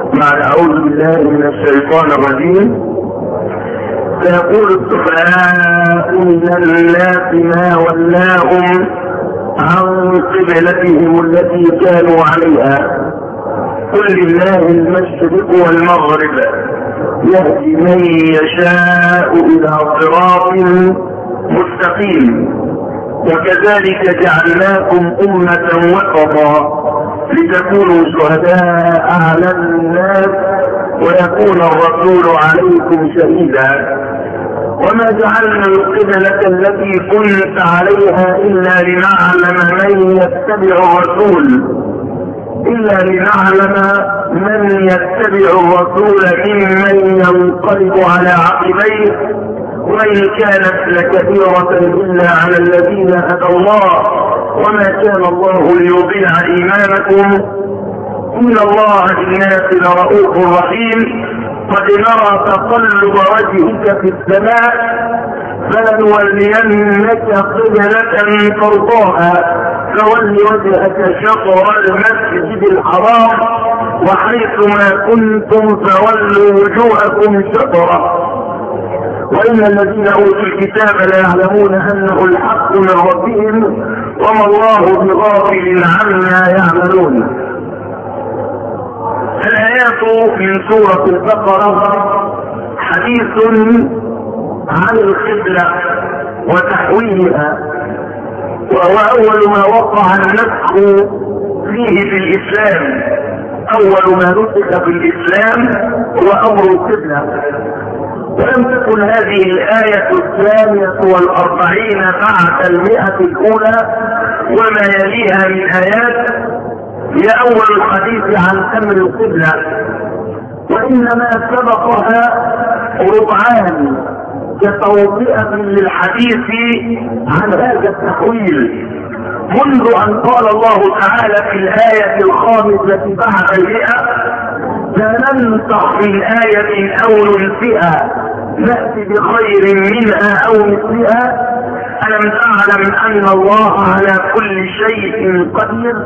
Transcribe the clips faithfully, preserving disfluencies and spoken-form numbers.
بعد أعوذ بالله من الشيطان الرجيم. فيقول السفهاء من الناس ما ولاهم عن قبلتهم التي كانوا عليها قل لله المشرق والمغرب يهدي من يشاء إلى صراط مستقيم. وكذلك جعلناكم أمة وسطا لتكونوا شهداء على الناس ويكون الرسول عليكم شهيدا. وما جعلنا القبلة التي كنت عليها إلا لنعلم من يتبع الرسول إلا لنعلم من يتبع الرسول ممن ينقلب على عقبيه وإن كانت لكبيرة إلا على الذين هدى الله وما كان الله ليضيع إيمانكم إن الله بالناس لرؤوف رحيم. قد نرى تقلب وجهك في السماء فلنولينك قبلة ترضاها فول وجهك شطر المسجد الحرام وحيثما كنتم فولوا وجوهكم شطره وإن الذين أوتوا الكتاب لا يعلمون أنه الحق من ربهم وما الله بغافل عما يعملون. الآيات من سورة البقرة حديث عن القبلة وتحويلها، وهو أول ما وقع النسخ فيه في الإسلام. أول ما نسخ في الإسلام هو أمر القبلة. ولم تكن هذه الآية الثانية والأربعين بعد المئة الأولى وما يليها من آيات هي أول الحديث عن أمر القبلة، وإنما سبقها ربعان كتوطئة للحديث عن هذا التحويل منذ أن قال الله تعالى في الآية الخامسة بعد المئة فننسخ من آية أو ننسئها نأتي بخير منها أو مثلها ألم تعلم أن الله على كل شيء قدير.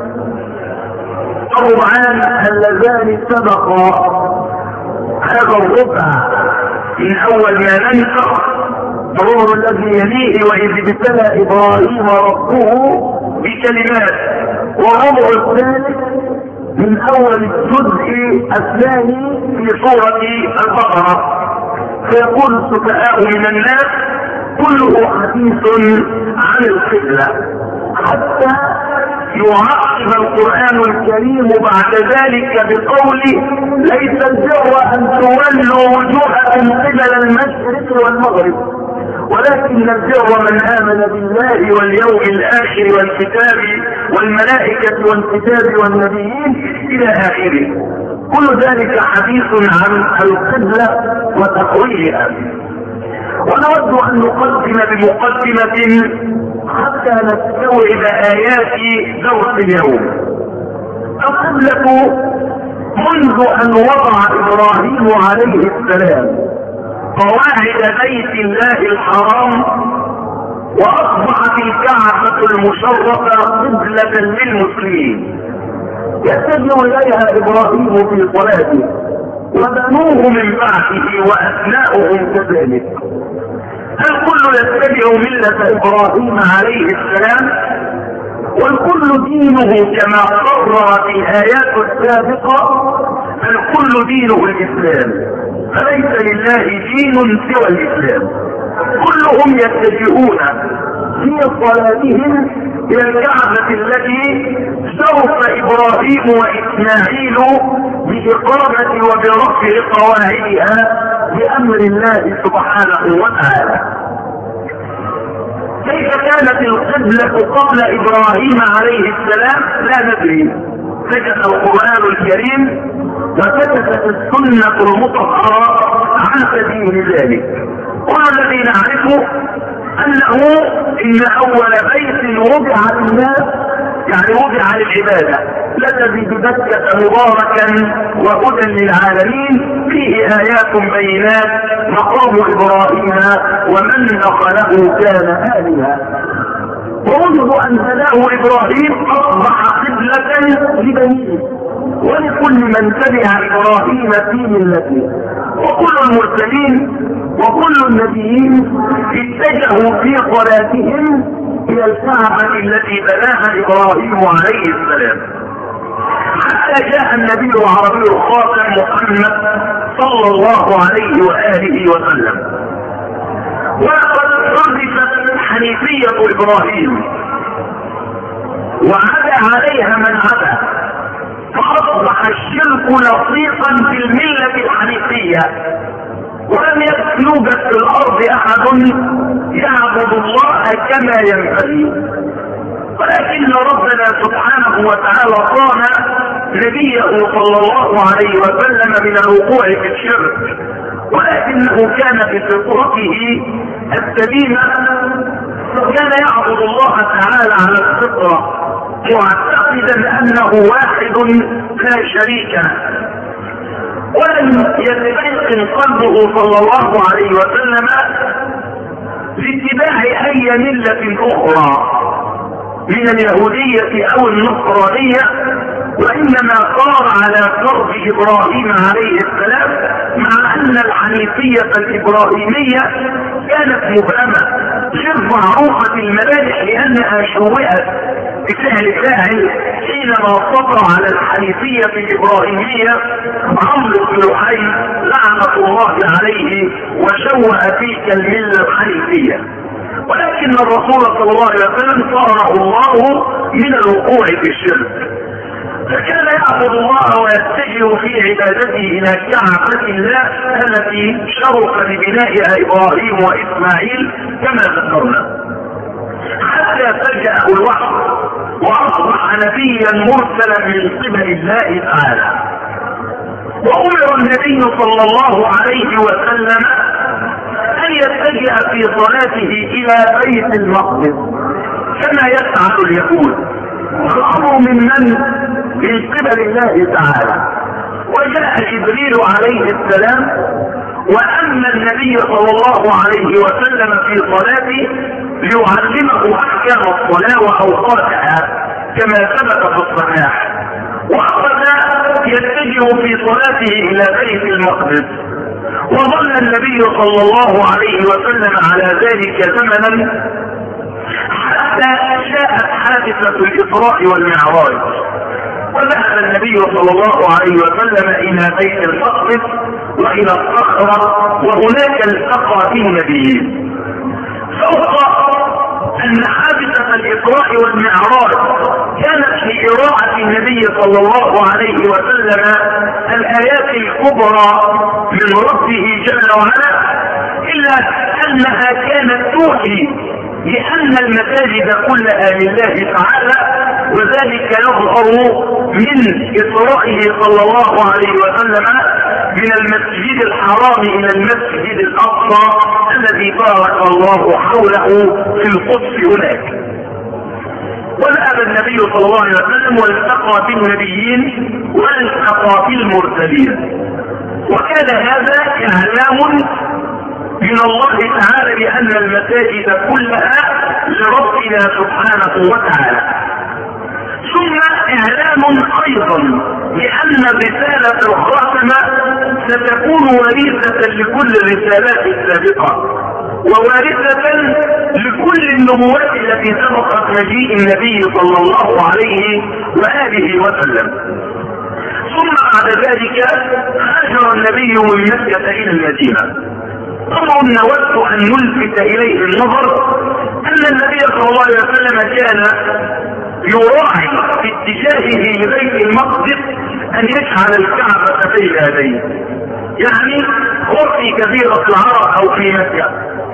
الربعان اللذان سبقا هذا الربع من أول ما ننسخ الربع الذي يليه وإذ ابتلى إبراهيم ربه بكلمات، والربع الثالث من أول الجزء الثاني في سورة البقرة. فيقول السفهاء من الناس كله حديث عن القبلة حتى يعقب القرآن الكريم بعد ذلك بقوله ليس البر أن تولوا وجوهكم قبل المشرق والمغرب ولكن البر من آمن بالله واليوم الآخر والكتاب والملائكة والكتاب والنبيين إلى آخره. كل ذلك حديث عن القبلة وتحويلها. ونود أن نقدم بمقدمة حتى نستوعب آيات درس اليوم. القبلة منذ أن وضع إبراهيم عليه السلام قواعد بيت الله الحرام وأصبحت الكعبة المشرفة قبلة للمسلمين يتجه إليها إبراهيم في صلاته وبنوه من بعده وأبناؤهم كذلك. الكل يتبع ملة إبراهيم عليه السلام والكل دينه كما قررت الآيات السابقة الكل دينه الإسلام فليس لله دين سوى الإسلام. كلهم يتجهون في صلاتهم إلى الكعبة التي شرف إبراهيم وإسماعيل بإقامة وبرفع قواعدها بأمر الله سبحانه وتعالى. كيف كانت القبلة قبل إبراهيم عليه السلام لا ندري. سكت القرآن الكريم وسكتت السنة المطهرة عن سبيل ذلك. كل الذي نعرفه أنه إن أول بيت وضع للناس يعني وضع للعبادة الذي بمكة مباركا وهدى للعالمين فيه آيات بينات مقام إبراهيم ومن دخله كان آمنا. ومنذ أن هداه إبراهيم أصبح قبلة لبنيه ولكل من تبع ابراهيم في ملته. وكل المرسلين وكل النبيين اتجهوا في صلاتهم الى الكعبة التي بناها ابراهيم عليه السلام، حتى جاء النبي العربي الخاتم محمد صلى الله عليه وآله وسلم. ولقد حرفت حنيفية ابراهيم وعدا عليها من عدا، فاصبح الشرك لصيقا في الملة الحنيفية، ولم يوجد في الارض احد يعبد الله كما ينبغي. ولكن ربنا سبحانه وتعالى صان نبيه صلى الله عليه وسلم من الوقوع في الشرك، ولكنه كان بفطرته السليمة، فكان يعبد الله تعالى على الفطرة معتقدا انه واحد لا شريك له، ولم يتيقن قلبه صلى الله عليه وسلم لاتباع اي ملة اخرى من اليهودية او النصرانية، وانما صار على درب ابراهيم عليه السلام، مع ان الحنيفية الابراهيمية كانت مبهمة غير معروفة الملامح لانها شوهت بفعل فاعل حينما صبر على الحنيفية الابراهيمية عمرو بن لحي لعنة الله عليه وشوه تلك الملة الحنيفية. ولكن الرسول صلى الله عليه وسلم صاره الله من الوقوع في الشرك، فكان يعبد الله ويتجه في عبادته الى كعبة الله التي شرف ببنائها ابراهيم واسماعيل كما ذكرنا، حتى فجأه الوحي واصبح نبيا مرسلا من قبل الله تعالى. وامر النبي صلى الله عليه وسلم ان يتجه في صلاته الى بيت المقدس كما يفعل اليهود، الامر من من من قبل الله تعالى. وجاء جبريل عليه السلام وأما النبي صلى الله عليه وسلم في صلاته ليعلمه احكام الصلاة واوقاتها كما ثبت في الصحاح، واخذ يتجه في صلاته الى بيت المقدس، وظل النبي صلى الله عليه وسلم على ذلك زمنا حتى جاءت حادثة الاسراء والمعراج، وذهب النبي صلى الله عليه وسلم الى بيت المقدس والى الصخرة، وهناك التقى به النبيين. فوق ان حادثة الاسراء والمعراج كانت لإراعة النبي صلى الله عليه وسلم الايات الكبرى من ربه جل وعلا، الا انها كانت توحي لان المساجد كلها لله تعالى، وذلك يظهر من إسرائه صلى الله عليه وسلم من المسجد الحرام الى المسجد الاقصى الذي بارك الله حوله في القدس هناك. وذهب النبي صلى الله عليه وسلم والتقى بالنبيين والتقى بالمرسلين، وكان هذا اعلام من الله تعالى بان المساجد كلها لربنا سبحانه وتعالى. ثم اعلام ايضا بان الرسالة الخاتمة ستكون وريثة لكل الرسالات السابقة، ووارثة لكل النبوات التي سبقت مجيء النبي صلى الله عليه وآله وسلم. ثم بعد ذلك هاجر النبي من مكة الى المدينة. طبعا نود ان نلفت اليه النظر ان النبي صلى الله عليه وسلم كان يراعي في اتجاهه لبيت المقدس ان يجعل الكعبة بين يديه، يعني هو في جزيرة العرب او في مكة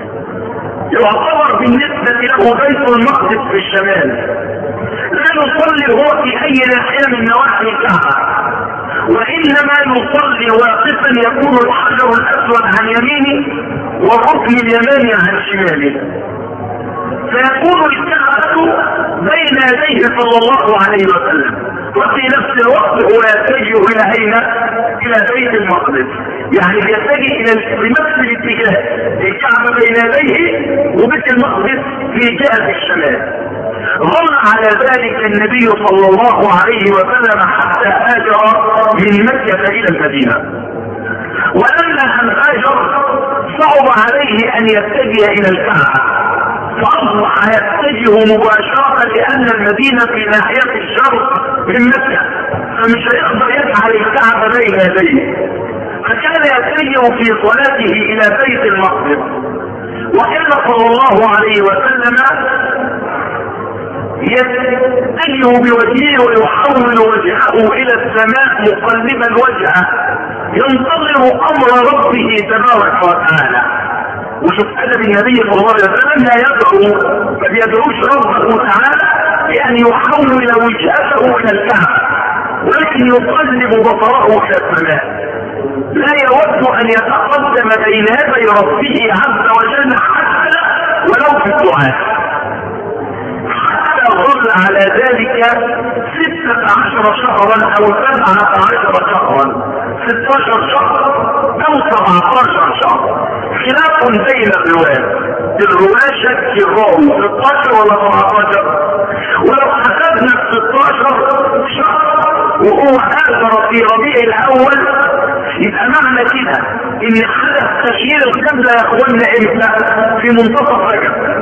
يعتبر بالنسبة له بيت المقدس في الشمال، لا يصلي هو في اي ناحية من نواحي الكعبة، وانما يصلي واقفا يكون الحجر الاسود عن يمينه والركن اليماني عن شماله، فيكون الكعبة بين يديه صلى الله عليه وسلم، وفي نفس الوقت هو يتجه الى اين؟ الى بيت المقدس، يعني يتجه الى بنفس الاتجاه، الكعبة بين يديه وبيت المقدس في جهة الشمال. ظل على ذلك النبي صلى الله عليه وسلم حتى هاجر من مكة الى المدينة، ولما ان هاجر صعب عليه ان يتجه الى الكعبة، فاصبح يتجه مباشرة لان المدينة في ناحية الشرق من مكة، فمش هيقدر يجعل الكعبة بين يديه، فكان يتجه في صلاته الى بيت المقدس. وكان صلى الله عليه وسلم يتجه بوجهه ويحول وجهه الى السماء مقلبا وجهه ينتظر امر ربه تبارك وتعالى. وشوف ادب النبي صلى الله عليه وسلم، لا يدعو ما بيدعوش ربه تعالى بان يحول وجهته الى الكعبه، ولكن يقلب بصره الى السماء، لا يود ان يتقدم بين يدي ربه عز وجل حتى ولو في الدعاء. ظل على ذلك ستة عشر شهرا او سبعة عشر شهرا، ستة عشر شهر او سبعة عشر شهر، خلاف بين الروايات. الرواية شك الراوي ستة عشر ولا سبعة عشر، ولو حسبنا ستة عشر شهر وهو هاجر في ربيع الاول، يبقى معنى كده ان حدث تشيير القبلة يا اخوانا امتى؟ في منتصف رجب.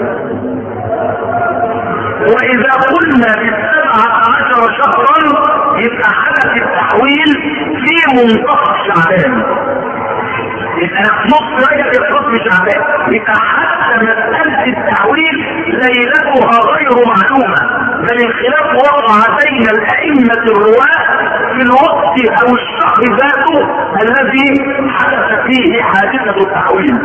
واذا قلنا بالسبعة عشر شهرا يبقى حدث التحويل في منتصف شعبان، يبقى نص رجب يخلص شعبان، يبقى حتى مسألة التحويل ليلتها غير معلومة، بل الخلاف وقع بين الائمة الرواة في الوقت او الشهر ذاته الذي حدث فيه حادثة التحويل.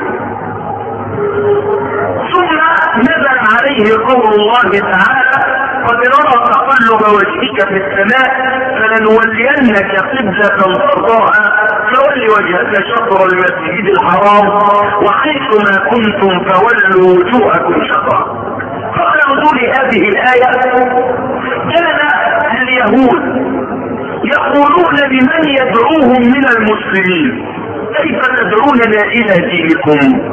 ثم نزل عليه قول الله تعالى: قد نرى تقلب وجهك في السماء فلنولينك قبلة ترضاها فول وجهك شطر المسجد الحرام وحيث ما كنتم فولوا وجوهكم شطره. قبل نزول هذه الآية كان اليهود يقولون لمن يدعوهم من المسلمين: كيف تدعوننا إلى دينكم؟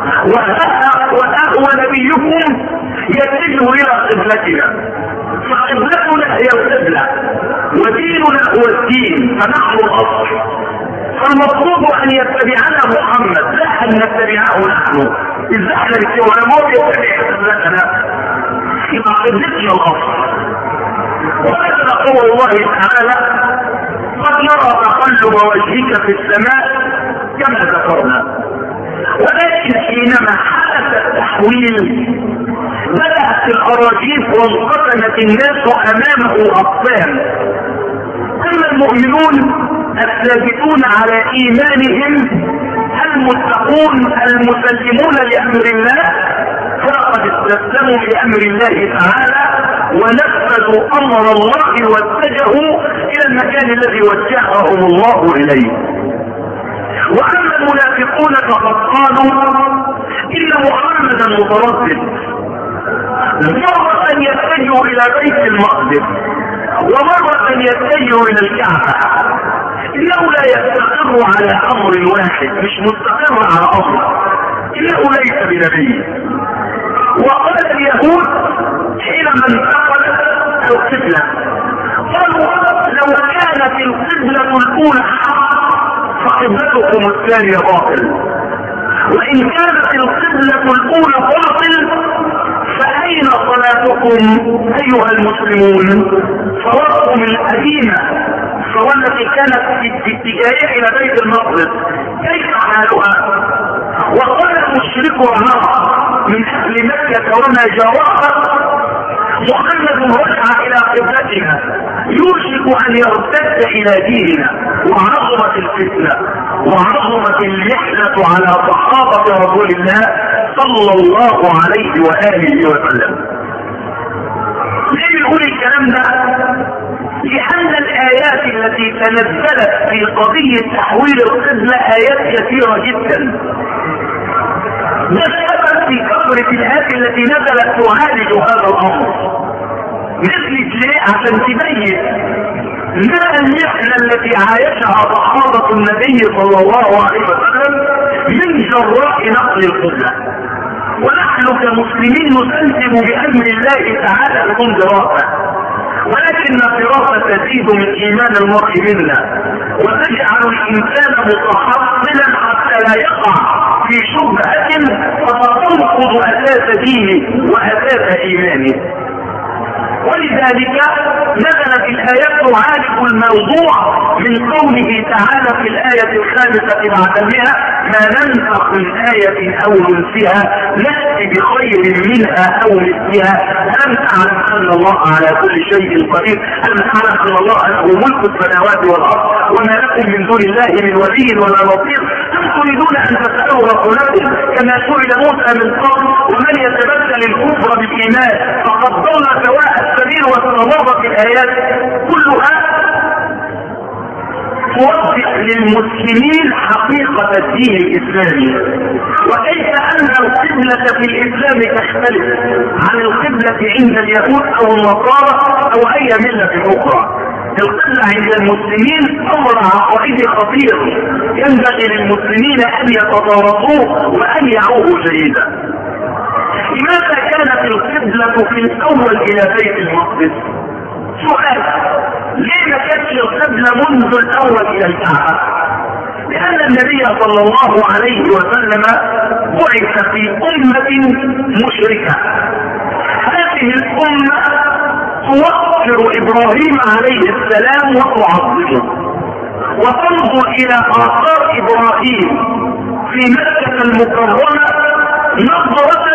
وأهوى نبيكم يتجه إلى قبلتنا، فقبلتنا هي القبلة وديننا هو الدين، فنحن الأصل، فالمطلوب أن يتبعنا محمد لا أن نتبعه نحن. إذا احنا الكلام يتبع قبلتنا يبقى قبلتنا الأصل. وهذا قول الله تعالى: قد نرى تقلب وجهك في السماء كما ذكرنا. ولكن حينما حدث التحويل بدأت الأراجيف وانقسمت الناس أمامه أقسام. أما المؤمنون الثابتون على إيمانهم المتقون المسلمون لأمر الله فقد استسلموا لأمر الله تعالى ونفذوا أمر الله واتجهوا إلى المكان الذي وجههم الله إليه. واما المنافقون فقد قالوا ان محمدا متردد، مرة يتجه الى بيت المقدس ومرة يتجه الى الكعبة، انه لا يستقر على امر واحد، مش مستقر على امر، انه ليس بنبي. وقال اليهود حينما انتقلت القبلة قالوا: لو كانت القبلة الاولى حق فقبلتكم الثانية باطل، وإن كانت القبلة الأولى باطل فأين صلاتكم أيها المسلمون؟ صلاتكم القديمة والتي كانت في اتجاه إلى بيت المقدس كيف حالها؟ وقال المشرك العرب من أهل مكة وما جاورها: محمد رجع الى قبلتنا يوشك ان يرتد الى ديننا. وعظمت الفتنة وعظمت المحنة على صحابة رسول الله صلى الله عليه وآله وسلم. ليه بنقول الكلام ده؟ لأن الآيات التي تنزلت في قضية تحويل القبلة آيات كثيرة جدا. ده السبب في كثرة الآيات التي نزلت تعالج هذا الأمر. نزلت ليه؟ عشان تبين ما المحنة التي عايشها صحابة النبي صلى الله عليه وسلم من جراء نقل القبلة، ونحن كمسلمين نسلم بأمر الله تعالى بدون دراسة، ولكن الدراسة تزيد من إيمان المرء منا وتجعل الإنسان متحصلا حتى لا يقع في شبهة فتنقض أساس دينه وأساس إيمانه. ولذلك نزلت الآيات تعالج الموضوع من قوله تعالى في الآية الخامسة بعد المئة: ما ننسخ من آية أو ننسها نأتي بخير منها أو مثلها ألم تعلم أن الله على كل شيء قدير ألم تعلم أن الله له ملك السماوات والأرض وما لكم من دون الله من ولي ولا نصير أم تريدون أن تسألوا رسولكم كما سئل موسى من قبل ومن يتبدل الكفر بالإيمان فقد ضل سواء السبيل وتنظرت الآيات كلها توضح للمسلمين حقيقة الدين الإسلامي وكيف أن القبلة في الإسلام تختلف عن القبلة عند اليهود أو النصارى أو أي ملة أخرى. القبلة عند المسلمين أمر عقائدي خطير ينبغي للمسلمين أن يتدارسوه وأن يعوه جيدا. لماذا كانت القبلة في الأول إلى بيت المقدس؟ سؤال: ليه ما كانتش القبلة منذ الأول إلى الكعبة؟ لأن النبي صلى الله عليه وسلم بعث في أمة مشركة. هذه الأمة توقر إبراهيم عليه السلام وتعظمه وتنظر إلى آثار إبراهيم في مكة المكرمة نظرة،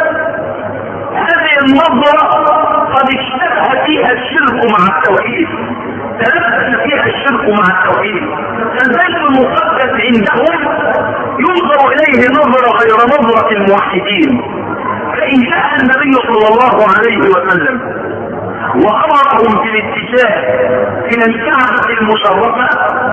هذه النظرة قد اشتبه فيها الشرك مع التوحيد، تلبس فيها الشرك مع التوحيد. البيت المقدس عندهم ينظر إليه نظرة غير نظرة الموحدين. فإن جاء النبي صلى الله عليه وسلم وأمرهم بالاتجاه إلى الكعبة المشرفة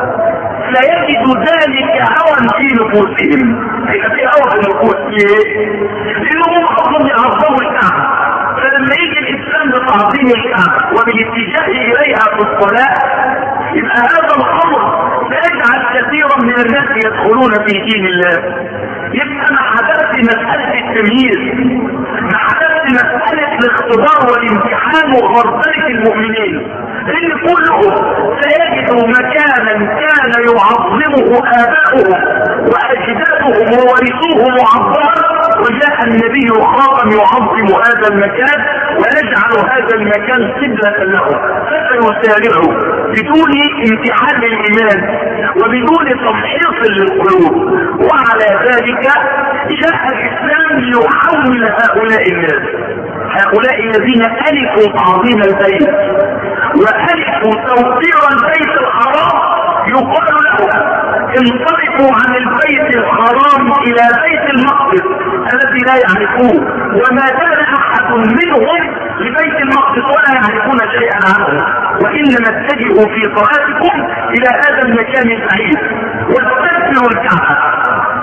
سيجد ذلك هوى في نفوسهم. هيبقى في هوى في النفوس ليه؟ لأنهم أصلا يعظموا الكعبة، فلما يجي الإسلام بتعظيم الكعبة وبالاتجاه إليها في الصلاة يبقى هذا الأمر سيجعل كثيرا من الناس يدخلون في دين الله. يبقى ما حدث مسألة التمييز، ما حدث مسألة الاختبار والامتحان وغربلة المؤمنين، لأن كلهم سيجدوا مكانا كان يعظمه آباؤهم وأجدادهم وورثوه معظما، وجاء النبي خاطم يعظم هذا المكان ويجعل هذا المكان قبلة له، فسيسارعوا بدون امتحان الإيمان وبدون تمحيص للقلوب. وعلى ذلك جاء الإسلام ليحول هؤلاء الناس، هؤلاء الذين ألفوا تعظيم البيت وألفوا توقير البيت الحرام، يقال لهم انصرفوا عن البيت الحرام إلى بيت المقدس الذي لا يعرفوه، وما كان أحد منهم لبيت المقدس ولا يعرفون شيئا عنه، وإنما اتجهوا في صلاتكم إلى هذا المكان البعيد واستكبروا الكعبة.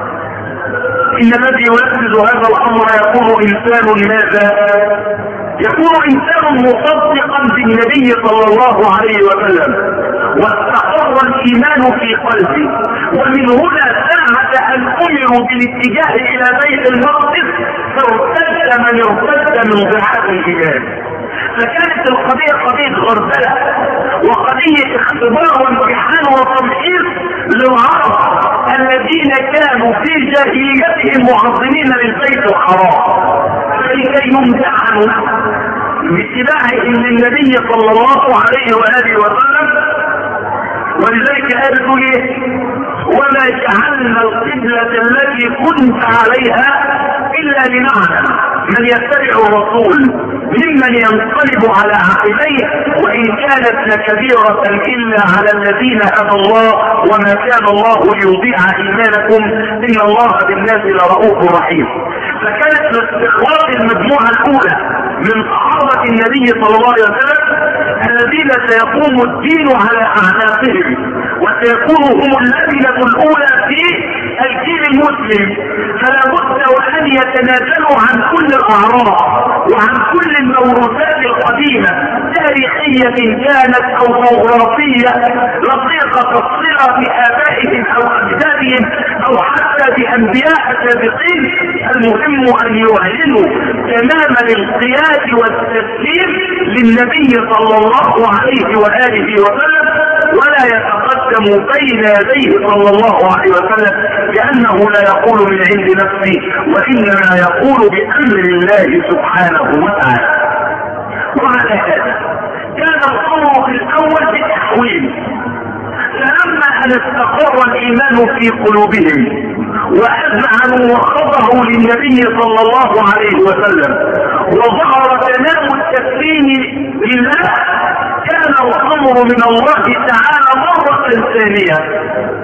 إن الذي ينفذ هذا الأمر يكون إنسان ماذا؟ يكون إنسان مصدقا بالنبي صلى الله عليه وسلم واستقر الإيمان في قلبه. ومن هنا ساعة أن أمروا بالاتجاه إلى بيت المقدس فارتد من ارتد من ضعاف الإيمان. فكانت القضية قضية غربلة وقضية اختبار وامتحان وتمحيص للعرب الذين كانوا في جاهليتهم معظمين للبيت الحرام، فلكي يمتحنوا باتباعهم للنبي صلى الله عليه وآله وسلم. ولذلك قالوا ايه؟ وما جعلنا القبلة التي كنت عليها إلا لنعلم من يتبع الرسول ممن ينقلب على عقبيه وإن كانت لكبيرة إلا على الذين هدى الله وما كان الله ليضيع إيمانكم إن الله بالناس لرؤوف رحيم. فكانت لاستخلاص المجموعة الأولى من صحابة النبي صلى الله عليه وسلم الذين سيقوم الدين على أعناقهم وسيكونوا هم اللبنة الأولى في الجيل مسلم فلا بد وان يتنازلوا عن كل الاعراض وعن كل الموروثات القديمه تاريخيه كانت او جغرافيه لصيقه الصله بابائهم او اجدادهم او حتى بانبياء سابقين. المهم ان يعلنوا تمام الانقياد والتسليم للنبي صلى الله عليه واله وسلم، ولا يتقدم بين يديه صلى الله عليه وسلم لانه لا يقول من عند نفسه وانما يقول بامر الله سبحانه وتعالى. وعلى هذا كان الامر في الاول بالتحويل، فلما ان استقر الايمان في قلوبهم واذعنوا وخضعوا للنبي صلى الله عليه وسلم وظهر تمام التسليم لله، كان الامر من الله تعالى مرة ثانية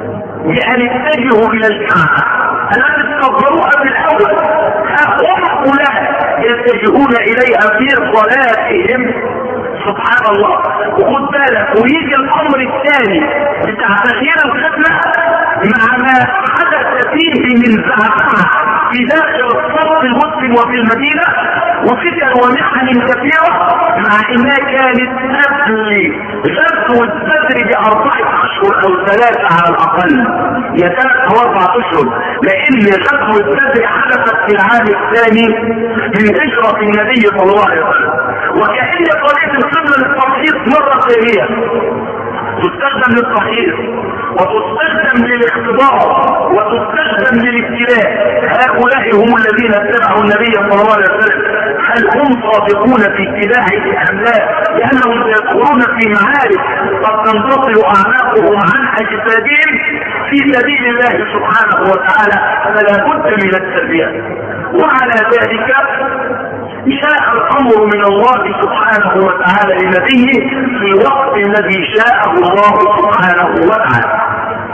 بأن اتجهوا الى الكعبة التي استقروها في الاول، هم لها يتجهون اليها في صلاتهم. سبحان الله. وخد بالك ويجي الامر الثاني بتاع تغيير القبلة مع ما حدث فيه من زعزعة في داخل الصف المسلم وفي المدينة وفتن ومحن كثيرة، مع انها كانت قبل غزوة بدر باربعة اشهر او ثلاثة على الاقل، يا ثلاثة او اربعة اشهر، لان غزوة بدر حدثت في العام الثاني من هجرة النبي صلى الله عليه وسلم. وكأن طريقة القبلة للتمحيص مرة ثانية تستخدم للتمحيص وتستخدم للاختبار وتستخدم للابتلاء. هؤلاء هم الذين اتبعوا النبي صلى الله عليه وسلم، هل هم صادقون في اتباعه ام لا؟ لانهم سيدخلون في معارك قد تنفصل اعناقهم عن اجسادهم في سبيل الله سبحانه وتعالى، فلا بد من التربيه. وعلى ذلك شاء الامر من الله سبحانه وتعالى لنبيه في الوقت الذي شاءه الله سبحانه وتعالى،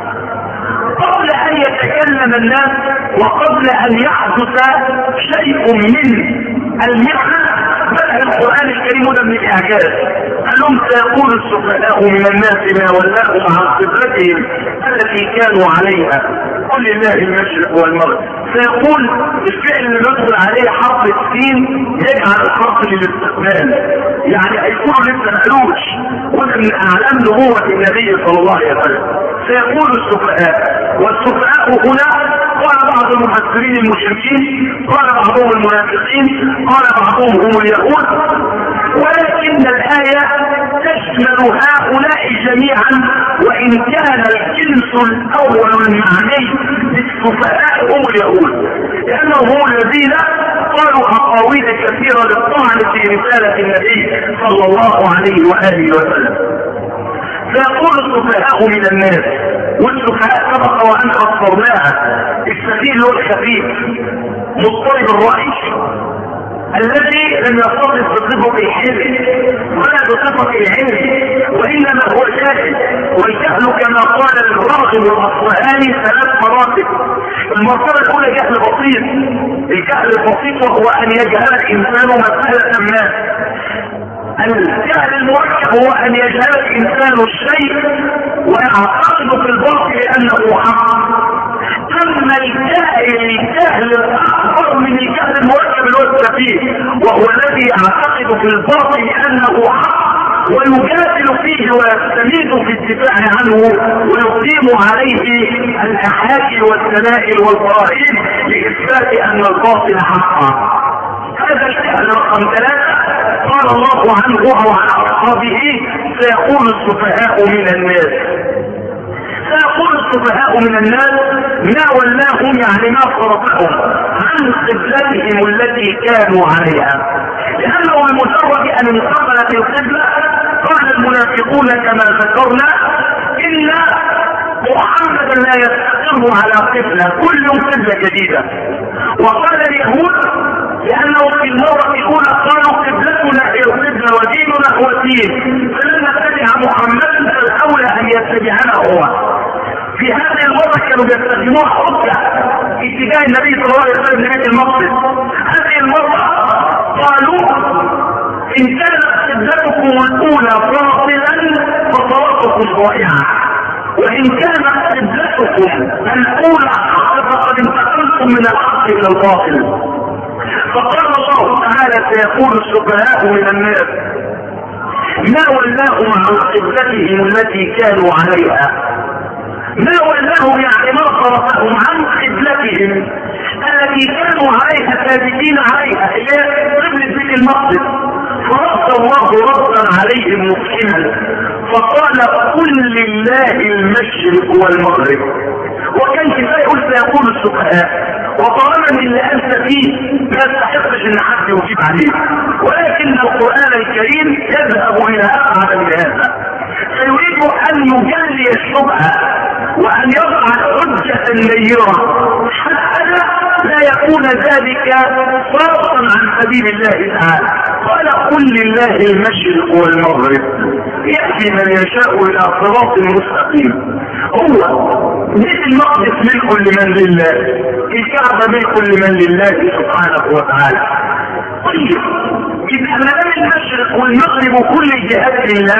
قبل ان يتكلم الناس وقبل ان يحدث شيء من المحنة. بدأ القرآن الكريم ده من الاعجاز، قال لهم سيقول السفهاء من الناس ما ولاهم عن قبلتهم التي كانوا عليها قل لله المشرق والمغرب. سيقول الفعل اللي ندخل عليه حرف السين يجعل الحرف للاستقبال، يعني هيكونوا لسه ما قالوش، وده من اعلام نبوة النبي صلى الله عليه وسلم. سيقول السفهاء، والسفهاء هنا قال بعض المفسرين المشركين، قال بعضهم المنافقين، قال بعضهم هم اليهود، ولكن الآية تشمل هؤلاء جميعا، وإن كان الجنس الأول المعني بالسفهاء هم اليهود، لأنهم هم الذين قالوا أقاويل كثيرة للطعن في رسالة النبي صلى الله عليه وآله وسلم. فيقول السفهاء من الناس، والسفهاء سبق وأن أصرناها، السفيه والخفيف مضطرب الرأي الذي لم يتصف بصفة الحلم ولا بصفة العلم، وإنما هو جاهل. والجهل كما قال الراغب الأصفهاني ثلاث مراتب. المرتبة الأولى جهل بسيط، الجهل البسيط وهو أن يجهل الإنسان مسألة ما. الجهل المركب هو أن يجهل الإنسان الشيء ويعتقد في الباطل أنه حق. أما الجاهل الجهل الأكبر من الجهل المركب اللي هو السفيه، وهو الذي يعتقد في الباطل أنه حق ويجادل فيه ويستميت في الدفاع عنه ويقيم عليه الأحاكي والدلائل والبراهين لإثبات أن الباطل حقا. هذا الجهل رقم ثلاثة قال الله عنه أو عن أصحابه سيقول السفهاء من الناس. سيقول السفهاء من الناس ما ولاهم يعني ما صرفهم عن قبلتهم التي كانوا عليها، لأنه بمجرد أن انتقلت القبلة قال المنافقون كما ذكرنا إن محمدا لا يستقر على قبلة، كل يوم قبلة جديدة. وقال اليهود لأنه في المرة الأولى قالوا قبلتنا هي القبلة وديننا هو الدين، فلن نتبع محمدا فالأولى أن يتبعنا هو. في هذه المرة كانوا بيستخدموها حجة اتجاه النبي صلى الله عليه وسلم لبيت المقدس. هذه المرة قالوا إن كانت قبلتكم الأولى باطلا فصلاتكم ضائعة، وإن كانت قبلتكم الأولى فقد من الحق الى الباطل. فقال الله تعالى سيقول السفهاء من الناس ما ولاهم عن قبلتهم التي كانوا عليها. ما ولاهم يعني ما صرفهم عن قبلتهم التي كانوا عليها ثابتين عليها هي قبلة بيت المقدس. فرد الله ردا عليهم مفحما فقال قل لله المشرق والمغرب. وكان كفايه يقول سيقول السفهاء، وطالما اللي انت فيه ما يستحقش ان حد يجيب عليه، ولكن القران الكريم يذهب الى ابعد من هذا، فيريد ان يجلي الشبهه وان يضع حجه نيره حتى لا يكون ذلك صرفا عن سبيل الله تعالى. قال قل لله المشرق والمغرب يأتي من يشاء الى صراط مستقيم. هو بيت المقدس ملك لمن لله، الكعبة ملك لمن لله سبحانه وتعالى. طيب إذا ما دام المشرق والمغرب كل الجهات لله،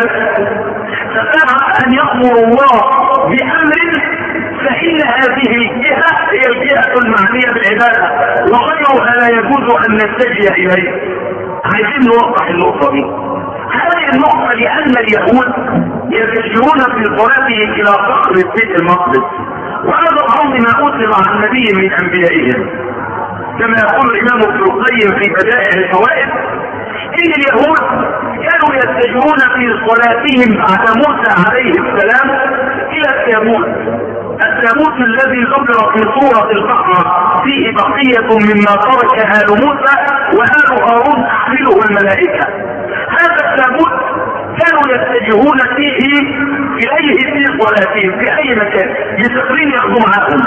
فسعى أن يأمر الله بأمر فإن هذه الجهة هي الجهة المعنية بالعبادة وغيرها لا يجوز أن نتجه إليه. عايزين نوضح النقطة دي. هذه النقطة لأن اليهود يتجهون في صلاتهم إلى فخر بيت المقدس، وهذا الأمر ما أطلق عن نبي من أنبيائهم، كما يقول الإمام ابن القيم في بدائع الفوائد إن اليهود كانوا يتجهون في صلاتهم بعد موسى عليه السلام إلى التابوت، التابوت الذي ذكر في سورة البقرة فيه بقية مما ترك آل موسى وآل هارون تحمله الملائكة. هذا التابوت كانوا يتجهون فيه إليه في صلاتهم في أي مكان يسافرين ياخذوا معهم،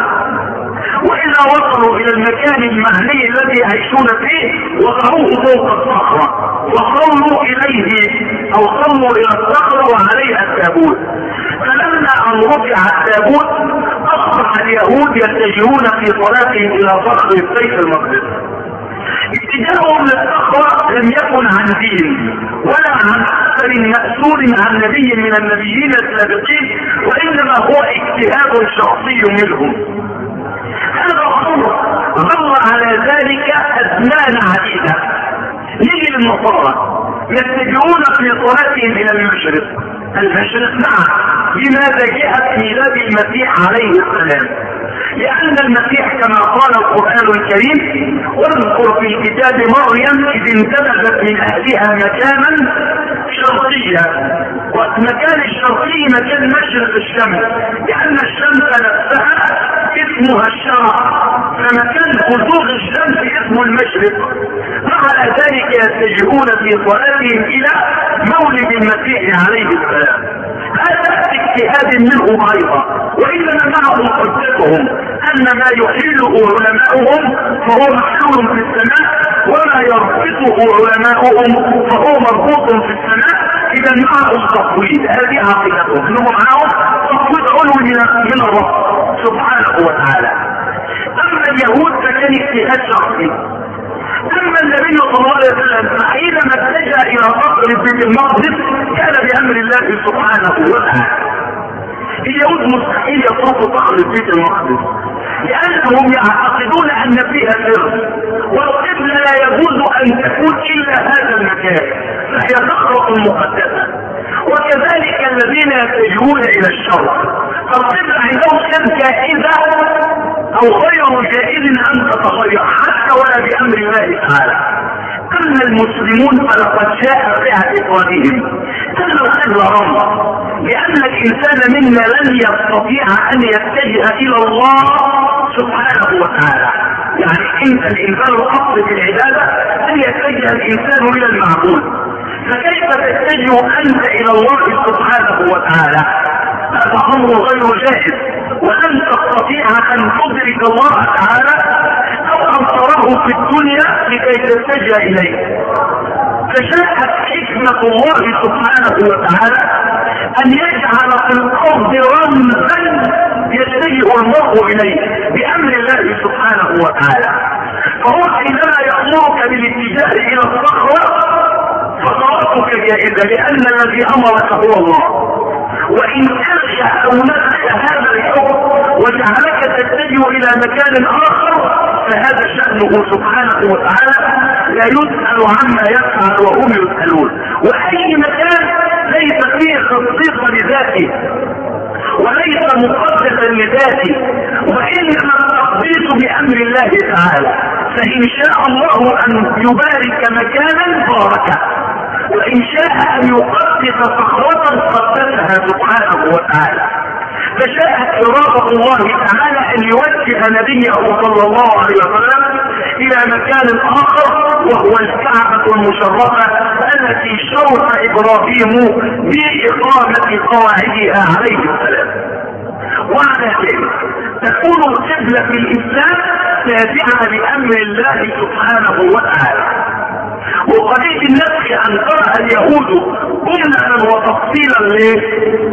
وإذا وصلوا إلى المكان المعني الذي يعيشون فيه وضعوه فوق الصخرة وصلوا إليه أو صلوا إلى الصخرة وعليها التابوت. فلما أن رفع التابوت أصبح اليهود يتجهون في صلاتهم إلى صخر بيت المقدس. اتجاههم للصخرة لم يكن عن دين ولا عن أثر مأثور عن نبي من النبيين السابقين، وإنما هو اجتهاد شخصي منهم. هذا الأمر ظل على ذلك أزمان عديدة. نيجي للنصارى يتجهون في صلاتهم إلى المشرق. المشرق نعم، لماذا جاءت ميلاد المسيح عليه السلام؟ لأن المسيح كما قال القرآن الكريم واذكر في كتاب مريم إذ انتبذت من أهلها مكانا شرقيا، والمكان الشرقي مكان مشرق الشمس، لأن الشمس نفسها اسمها الشرق، فمكان بزوغ الشمس اسمه المشرق. مع ذلك يتجهون في صلاتهم إلى مولد المسيح عليه السلام. هذا اجتهاد منهم أيضا، وإنما معهم حجتهم أن ما يحيله علماؤهم فهو محلول في السماء وما يربطه علماؤهم فهو مربوط في السماء. إذا معهم تفويض، هذه عقيدتهم أنهم معهم تفويض علوي من الرب سبحانه وتعالى. أما اليهود فكان اجتهاد شخصي. أما النبي صلى الله عليه وسلم فحينما اتجه إلى فخر بيت المقدس كان بأمر الله سبحانه وتعالى. اليهود مستحيل يتركوا فخر بيت المقدس لأنهم يعتقدون أن فيها سر، والقبلة لا يجوز أن تكون إلا هذا المكان، فهي صخرة مقدسة. وكذلك الذين يتجهون إلى الشرق فالقبلة عندهم كان جائزة أو غير جائز أن تتغير حتى ولا بأمر الله تعالى. أما المسلمون فلقد جاء في اعتقادهم أن القبلة رمز، لأن الإنسان منا لن يستطيع أن يتجه إلى الله سبحانه وتعالى. يعني انت الإنسان الأصل في العبادة أن يتجه الإنسان إلى المعبود، فكيف تتجه أنت إلى الله سبحانه وتعالى؟ هذا أمر غير جائز، وأن تستطيع أن تدرك الله تعالى أو أن تراه في الدنيا لكي تتجه إليه. فشاءت حكمة الله سبحانه وتعالى أن يجعل في الأرض رمزا يتجه المرء إليه بأمر الله سبحانه وتعالى. فهو حينما يأمرك بالاتجاه إلى الصخرة فصلاتك جائزة، لأن الذي أمرك هو الله. وإن أرجع أو نسخ هذا الحكم وجعلك تتجه إلى مكان آخر فهذا شأنه سبحانه وتعالى، لا يسأل عما يفعل وهم يسألون. واي مكان ليس فيه خصيصة لذاته وليس مقدسا لذاته، وانما التخصيص بامر الله تعالى، فان شاء الله ان يبارك مكانا باركه، وان شاء ان يقدس صخرة قدسها سبحانه وتعالى. فشاءت إرادة الله تعالى أن يوجه نبيه صلى الله عليه وسلم إلى مكان آخر، وهو الكعبة المشرفة التي شرف إبراهيم بإقامة قواعدها عليه السلام. وعلى ذلك تكون القبلة في الإسلام تابعة لأمر الله سبحانه وتعالى. وقضية النسخ أنكرها اليهود جملة وتفصيلا ليه؟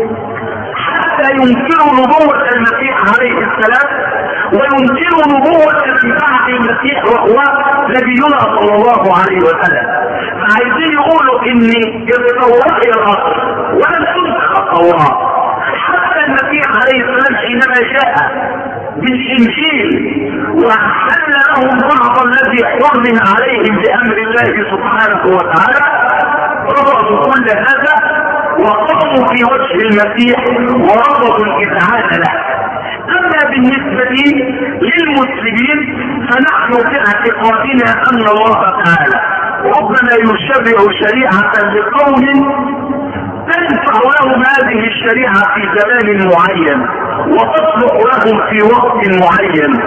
حتى ينكروا نبوة المسيح عليه السلام وينكروا نبوة من بعد المسيح وهو نبينا صلى الله عليه وسلم. فعايزين يقولوا ان التوراة هي الاصل ولم تنسخ التوراة. حتى المسيح عليه السلام حينما جاء بالانجيل وحل لهم بعض الذي حرم عليهم بامر الله سبحانه وتعالى، رفضوا كل هذا وقاموا في وجه المسيح ورفضوا الاذعان له. اما بالنسبة للمسلمين فنحن في اعتقادنا ان الله تعالى ربنا يشرع شريعة لقوم تنفع لهم هذه الشريعة في زمان معين وتصلح لهم في وقت معين،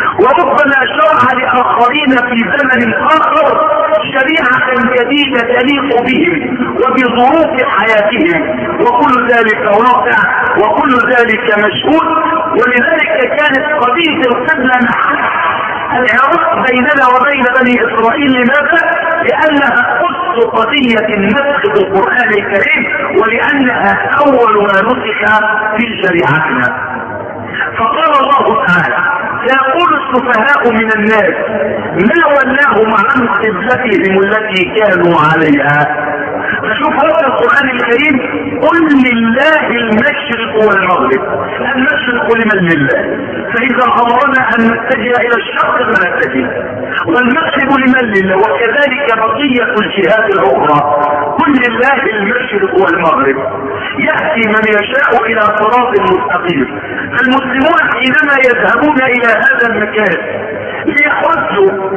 وربنا شرع لآخرين في زمن آخر شريعة جديدة تليق بهم وبظروف حياتهم، وكل ذلك واقع وكل ذلك مشهود. ولذلك كانت قضية القبلة محل العراق بيننا وبين بني إسرائيل. لماذا؟ لأنها قدس قضية النسخ بالقرآن الكريم، ولأنها أول ما نسخ في شريعتنا. فقال الله تعالى: سيقول السفهاء من الناس ما ولاهم عن قبلتهم التي كانوا عليها. فشوف هذا القرآن الكريم: قل لله المشرق والمغرب. المشرق لمن؟ لله. فإذا أمرنا أن نتجه إلى الشرق فنتجه، والمغرب لمن؟ لله. وكذلك بقية الجهات الأخرى قل لله المشرق والمغرب، يأتي من يشاء إلى صراط مستقيم. فالمسلمون حينما يذهبون إلى هذا المكان ليحرزوا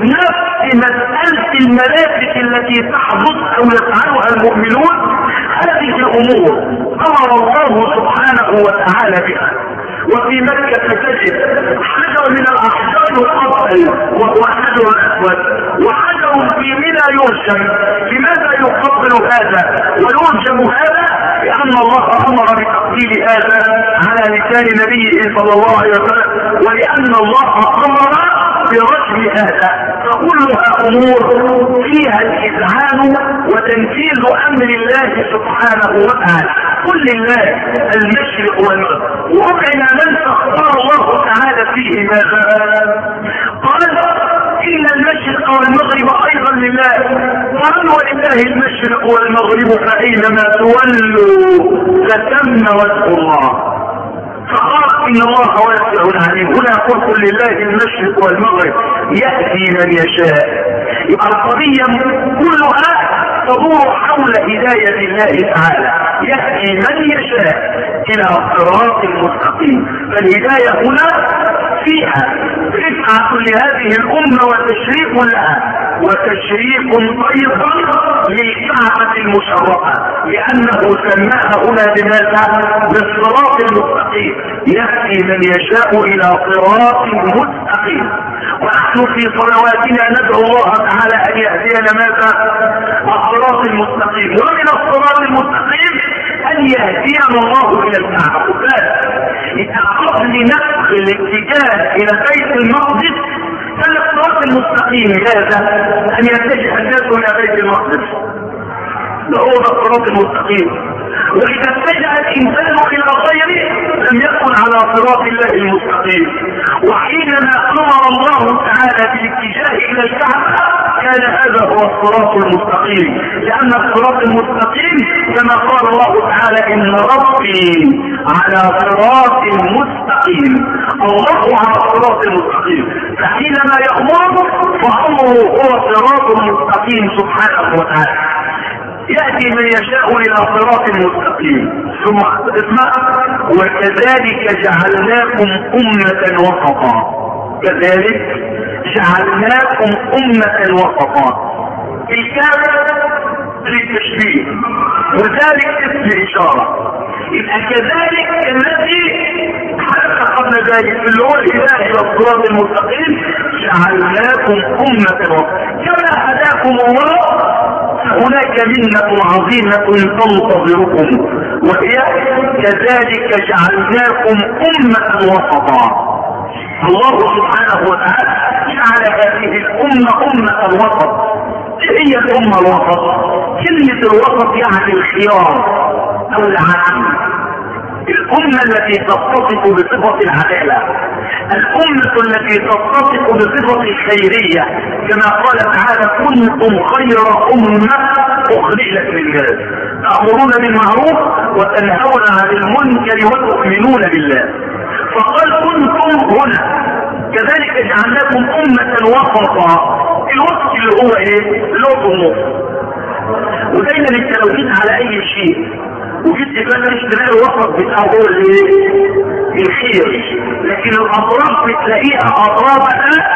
نفس مسألة المناسك التي تحدث أو يفعلها المؤمنون، هذه الأمور أمر الله سبحانه وتعالى بها. وفي مكة تجد حجر من الأحجار الأفضل وهو حجر الأسود، وحجر في منى يرجم. لماذا يقبل هذا ويرجم هذا؟ لأن الله أمر بتقبيل هذا على لسان نبيه صلى الله عليه وسلم، ولأن الله أمر برجم هذا. فكلها أمور فيها الإذعان وتنفيذ أمر الله سبحانه وتعالى. قل لله المشرق والمغرب. وقعنا من اختار الله تعالى فيه ماذا؟ قال: إن المشرق والمغرب أيضا لله. قال: ولله المشرق والمغرب فأينما تولوا فثم وجه الله. فقال: إن الله واسع عليم. هنا قل لله المشرق والمغرب يهدي من يشاء. يبقى القضية كلها تدور حول هداية الله تعالى، يهدي من يشاء إلى صراط مستقيم. فالهداية هنا فيها رفعة لهذه الأمة وتشريف لها، وتشريف أيضا للكعبة المشرفة، لأنه سماها هنا بماذا؟ بالصراط المستقيم، يهدي من يشاء إلى صراط مستقيم. ونحن في صلواتنا ندعو الله تعالى أن يهدينا ماذا؟ الصراط المستقيم. ومن الصراط المستقيم أن يهدينا الله إلى الكعبة. قبل نسخ الاتجاه إلى بيت المقدس كان الصراط المستقيم ماذا؟ أن يتجه الناس إلى بيت المقدس، ده هو الصراط المستقيم. وإذا اتجه الإنسان إلى غيره لم يكن على صراط الله المستقيم. وحينما أمر الله تعالى بالاتجاه إلى الكعبة كان هذا هو الصراط المستقيم، لأن الصراط المستقيم كما قال الله تعالى إن ربي على صراط مستقيم، الله على صراط مستقيم، فحينما يأمره فأمره هو صراط مستقيم سبحانه وتعالى. يأتي من يشاء إلى صراط مستقيم. ثم اسمع وكذلك جعلناكم أمة وسطا، كذلك جعلناكم أمة وسطا، الكاف للتشبيه وذلك اسم إشارة. يبقى كذلك الذي حتى قبل ذلك في اللغة الإلهي والصراط المستقيم جعلناكم أمة وسطا، كما هداكم الله هناك منة عظيمة تنتظركم وهي كذلك جعلناكم أمة وسطا. الله سبحانه وتعالى جعل هذه الأمة أمة الوسط. ايه هي الأمة الوسط؟ كلمة الوسط يعني الخيار أو العدل، الأمة التي تتصف بصفة العدالة، الأمة التي تتصف بصفة الخيرية، كما قال تعالى كنتم خير أمة أخرجت للناس تأمرون بالمعروف وتنهون عن المنكر وتؤمنون بالله. فقال كنتم هنا كذلك جعلناكم أمة وسطا. الوسط اللي هو ايه؟ اللي هو النص. ودايما انت لو جيت على اي شيء وجيت تفتش تلاقي الوسط بتاعه هو الايه؟ الخير، لكن الاطراف بتلاقيها اطراف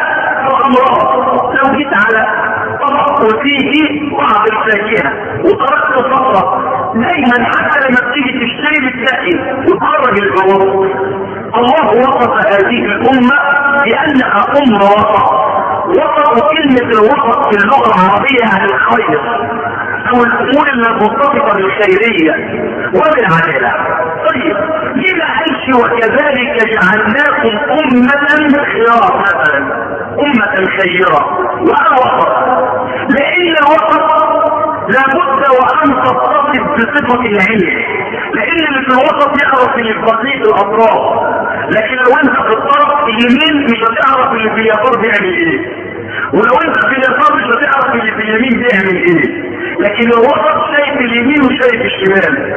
وامراض. لو جيت على طبق وفيه بعض الفاكهه وتركت فتره دايما حتى لما بتيجي تشتري بتلاقي وتخرج الجواب. الله وصف هذه الامه بانها امه وسط. وسط كلمه الوسط في اللغه العربيه عن الخير او الامور المتصفه بالخيريه وبالعداله. طيب لما قالش وكذلك جعلناكم امه خيار مثلا، امه خيره ووسط؟ لان الوسط لابد وان تتصف بصفه العلم، لان اللي في الوسط يعرف اللي في بقيه الاطراف، لكن لو انت في الطرف اليمين مش هتعرف اللي في اليسار بيعمل ايه، ولو انت في اليسار مش هتعرف اللي في اليمين بيعمل ايه. لكن الوسط شايف اليمين وشايف الشمال.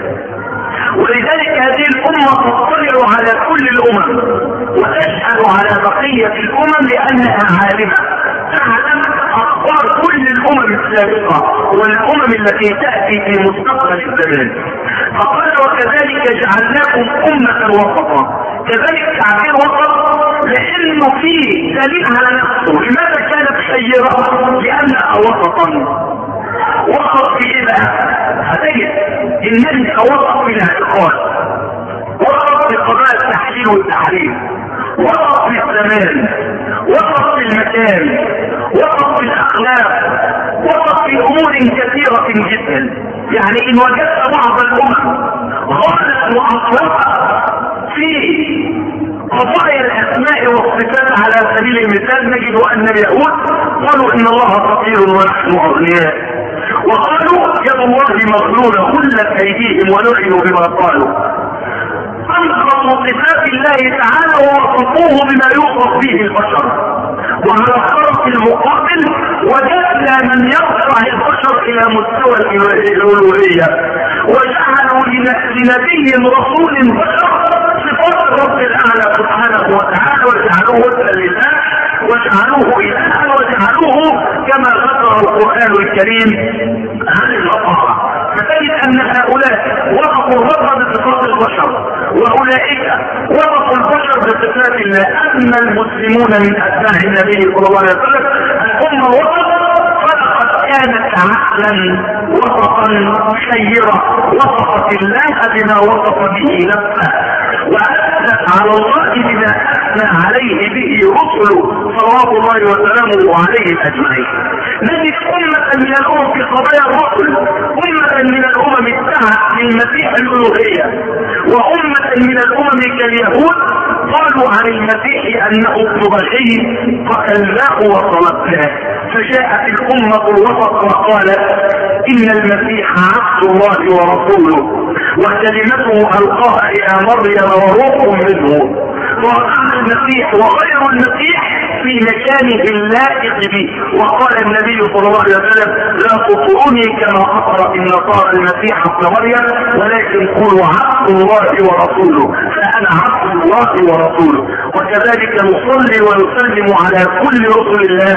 ولذلك هذه الامه تطلع على كل الامم وتشهد على بقيه الامم لانها عالمه تعلم اخبار كل الامم السابقه والامم التي تاتي في مستقبل الزمان. فقال وكذلك جعلناكم امه وسطا. كذلك تعبير وسط لانه فيه دليل على نفسه. لماذا كانت خيره؟ لانها وسطا. وسط في ايه بقى؟ هتجد النبي وسط في الاعتقاد، وسط في قضايا التحليل والتحريم، وسط في الزمان، وسط في المكان، وسط في الاخلاق، وسط في امور كثيره جدا. يعني ان وجدت بعض الامم غلط واطلقت في قضايا الاسماء والصفات على سبيل المثال نجد ان اليهود قالوا ان الله فقير ونحن اغنياء، وقالوا يد الله مغلولة غلت ايديهم ولعنوا بما قالوا. انقضوا صفات الله تعالى ووصفوه بما يوصف به البشر. وعلى الطرف المقابل وجدنا من يرفع البشر الى مستوى الالوهية وجعلوا لنبي رسول بشر صفات الرب الاعلى سبحانه وتعالى وجعلوه اللسان وجعلوه الها وجعلوه كما ذكر القرآن الكريم عن الأطهار. فتجد أن هؤلاء وصفوا الرب بصفات البشر وأولئك وصفوا البشر بصفات الله. أما المسلمون من أتباع النبي صلى الله عليه وسلم الأمة الوسط فلقد كانت عقلا وسطا خيرا وصفت الله بما وصف به نفسه وأثنت على الله بما أثنى عليه به رسله صلوات الله وسلامه عليهم أجمعين. نجد أمة من الأمم في قضايا الرسل، أمة من الأمم اتبعت للمسيح الألوهية، وأمة من الأمم كاليهود قالوا عن المسيح أنه ابن بشير فقلناه وطلبناه. فجاءت الأمة الوسط وقالت إن المسيح عبد الله ورسوله وكلمته ألقاها إلى مريم وروح منه. وأما المسيح وغير المسيح في مكانه اللائق به. وقال النبي صلى الله عليه وسلم: لا تطروني كما اطرت النصارى المسيح ابن مريم، ولكن قولوا عبد الله ورسوله، فانا عبد الله ورسوله. وكذلك نصلي ونسلم على كل رسل الله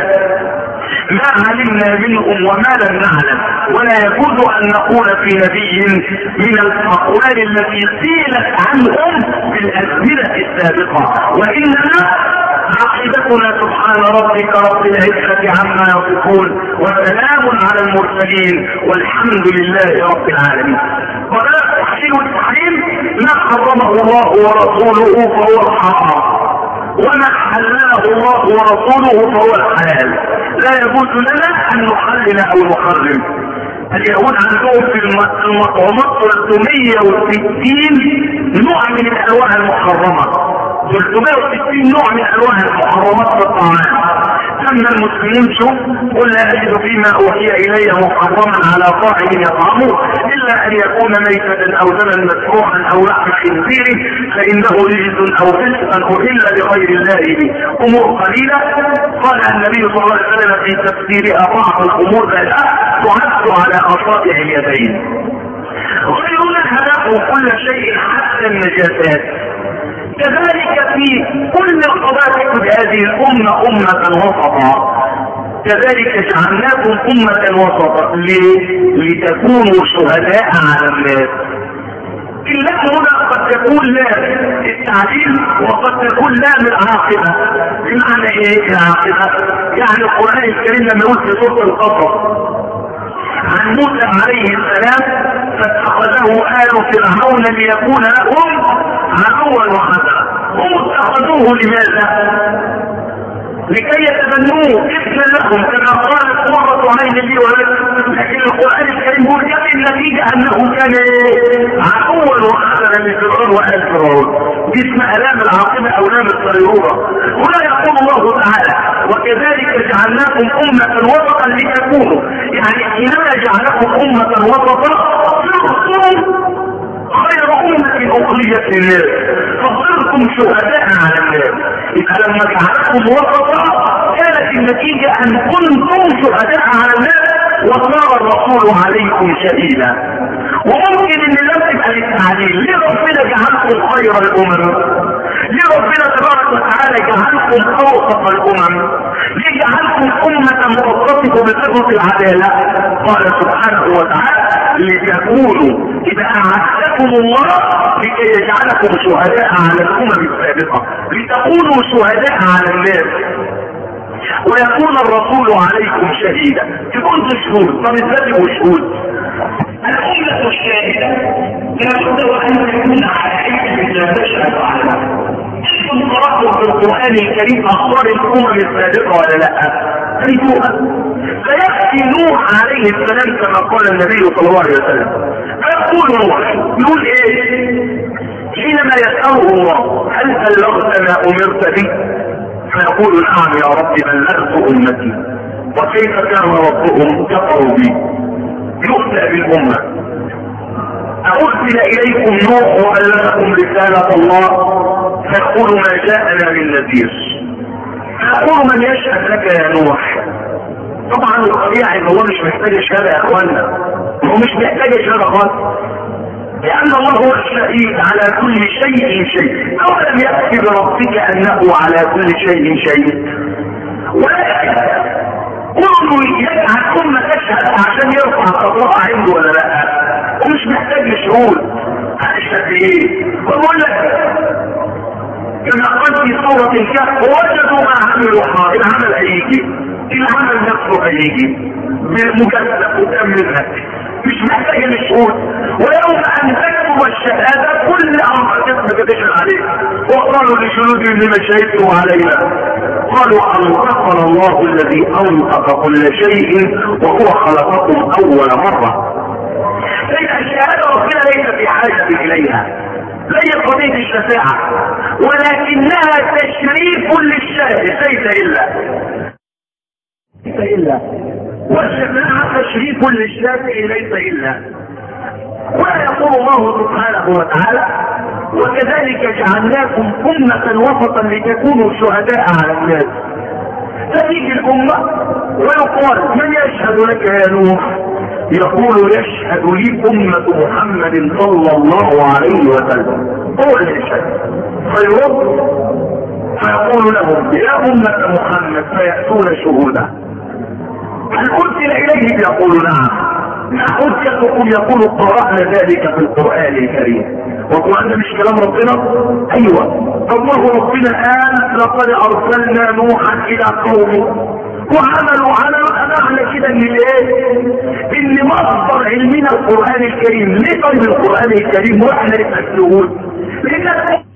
ما علمنا منهم وما لم نعلم، ولا يجوز ان نقول في نبي من الاقوال التي قيلت عنهم في الازمنه السابقه، وانما عقيدتنا سبحان ربك رب العزه عما يصفون وسلام على المرسلين والحمد لله رب العالمين. ولا تحليل التحريم ما حرمه الله ورسوله فهو الحرام، وما حلله الله ورسوله فهو الحلال. لا يجوز لنا ان نحلل او نحرم. اليهود عندهم في المطعومات ثلاثمية وستين نوع من الانواع المحرمه، ثلاثمية وستين نوع من انواع المحرمات في الطعام. اما المسلمون شوف: قل لا اجد فيما اوحي الي محرما على طاعم يطعمه الا ان يكون ميتة او دما مسفوحا او لحم خنزير فانه رجس او فسقا احل لغير الله به. امور قليله قال النبي صلى الله عليه وسلم في تفسيرها: بعض الامور ذاتها تعد على اصابع اليدين. غيرنا هداه كل شيء حتى النجاسات. كذلك في كل القضايا بهذه الامه امه وسطا، كذلك جعلناكم امه وسطا لتكونوا شهداء على الناس. اللام هنا قد تكون لام التعليل وقد تكون لام العاقبه. بمعنى ايه العاقبه؟ يعني القران الكريم لما يقول في سوره القصص عن موسى عليه السلام: فاتخذه آل فرعون ليكون لهم عدوا وحزنا. هم اتخذوه لماذا؟ لكي يتبنوه ابنا لهم كما قالت قرة عين لي ولك. لكن القرآن الكريم يقول كم النتيجة انه كان عدوا وحزنا لفرعون وآل فرعون. دي اسمها لام العاقبة او لام الصيرورة. هنا يقول الله تعالى: وكذلك جعلناكم أمة وسطا لتكونوا، يعني حينما جعلكم أمة وسطا صرتم خير أمة أخرجت للناس، فصرتم شهداء على الناس. إذا لما جعلكم وسطا كانت النتيجة أن كنتم شهداء على الناس وصار الرسول عليكم شهيدا. وممكن ان لم تبقى للتعليل. ليه ربنا جعلكم خير الامم؟ ليه ربنا تبارك وتعالى جعلكم اوسط الامم؟ ليه جعلكم امه متصفه بصفه العداله؟ قال سبحانه وتعالى: لتكونوا، اذا اعزكم الله لكي يجعلكم شهداء على الامم السابقه، لتكونوا شهداء على الناس ويكون الرسول عليكم شهيدا. تكونوا شهود. طب ازاي تبقوا شهود؟ الأمة الشاهدة لابد أن تكون على علم لا تشهد عنها. انتم قرأتم في القرآن الكريم أخبار الأمم السابقة ولا لا؟ أيوها. فيأتي نوح عليه السلام كما قال النبي صلى الله عليه وسلم، فيقول نوح يقول إيه؟ حينما يسأله الله: هل بلغت ما أمرت به؟ فيقول: نعم يا رب بلغت أمتي. وكيف كان ربهم؟ كفروا بي. يؤتى بالأمة: أرسل إليكم نوح وبلغكم رسالة الله؟ فيقول: ما جاءنا من نذير. فيقول: من يشهد لك يا نوح؟ طبعا الطبيعي ان هو مش محتاج شهاده يا اخوانا، هو مش محتاج شهاده خالص، لان الله هو الشهيد على كل شيء شيء. أولم يكفي بربك انه على كل شيء شيء؟ ولكن كله يجعل ثم تشهد عشان يرفع قضاء عنده ولا لا، ومش محتاج لشهود. هتشهد بايه؟ بقول لك كما قال في سورة الكهف: ووجدوا ما عملوا حاضر. العمل هيجي، العمل نفسه هيجي بالمكذب قدام منك، مش محتاج لشهود. ويوم ان تكتب الشهادة كل امر تكتب تشهد عليه. وقالوا لجلودهم لما شهدتم علينا؟ قالوا: أنطقنا الله الذي أنطق كل شيء وهو خلقكم أول مرة. لأن الشهادة ربنا ليس في حاجة إليها، ليس قضية الشفاعة، ولكنها تشريف للشهادة ليس إلا ليس إلا والشفاعة تشريف للشهادة ليس إلا. ولا يقول الله سبحانه وتعالى: وكذلك جعلناكم أمة وسطا لتكونوا شهداء على الناس. فتيجي الامة ويقال من يشهد لك يا نوح؟ يقول يشهد لي امة محمد صلى الله عليه وسلم، هو اللي يشهد. فيرد فيقول لهم يا امة محمد، فيأتون شهودا. هل ارسل اليهم؟ يقول نعم. ما حجتكم؟ يقول قرأنا ذلك في القرآن الكريم. والقرآن ده مش كلام ربنا؟ ايوه. الله ربنا قال لقد ارسلنا نوحا الى قومه وعملوا على معنى كده ان ايه؟ ان مصدر علمنا القرآن الكريم. ليه طيب القرآن الكريم واحنا نتأكلون؟ لان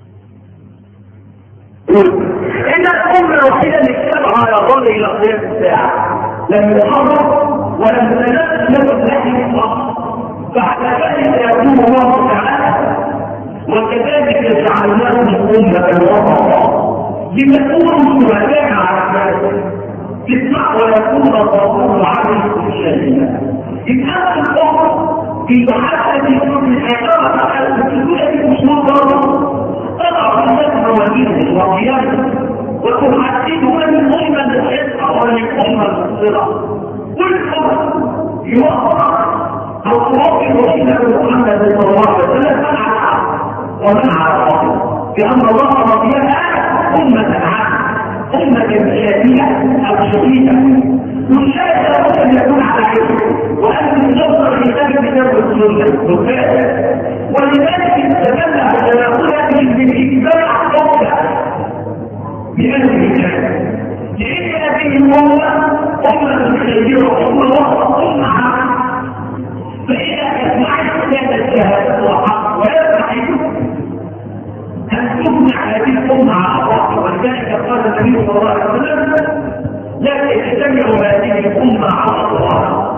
ان الامة الوحيدة اللي اتبعها يظل الى قيام الساعة لم يحرر ولم تنزل لحم الصف. بعد ذلك يقول الله تعالى وكذلك جعلناهم أمة وسطا لتكونوا شهداء على الناس تسمع ويكون الرسول عليكم شهيدا. إن أنت الأمة في محاسبة كل الآخرة على السلوك المشروع تضع الناس موازين وقيامه وتحدد من الأمة الحقة والأمة المصيرة. كل أمة يوقع أو توقف رسول محمد صلى الله عليه وسلم ومن على الله بأن الله رضيها أمة عامة أمة جمعية أو شديدة من شاء لابد أن يكون على علم وأن يصدر كتاب كتاب السنة والفاتح. ولذلك استدل على بالإتباع قوله بأن الكتاب لأن هذه الأمة أمة كبيرة وأمة أمة عامة. فإذا أسمعت هذا الشهادة وحق ويستحق أن تمنع هذه الأمة على الله. ولذلك قال النبي صلى الله عليه وسلم لا تجتمع هذه الأمة على الله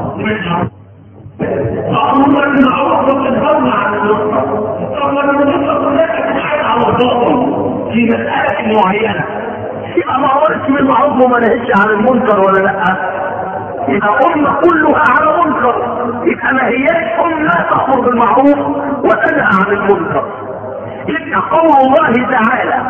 فأمر بالمعروف وتنهون عن المنكر. أمر بالمنكر لا تتحايل على الباطل في مسألة معينة. يبقى ما أمرش بالمعروف وما نهيش عن المنكر ولا لا؟ يبقى أمة كلها على منكر. يبقى ما هياش أمة تأمر بالمعروف وتنهى عن المنكر. يبقى قول الله تعالى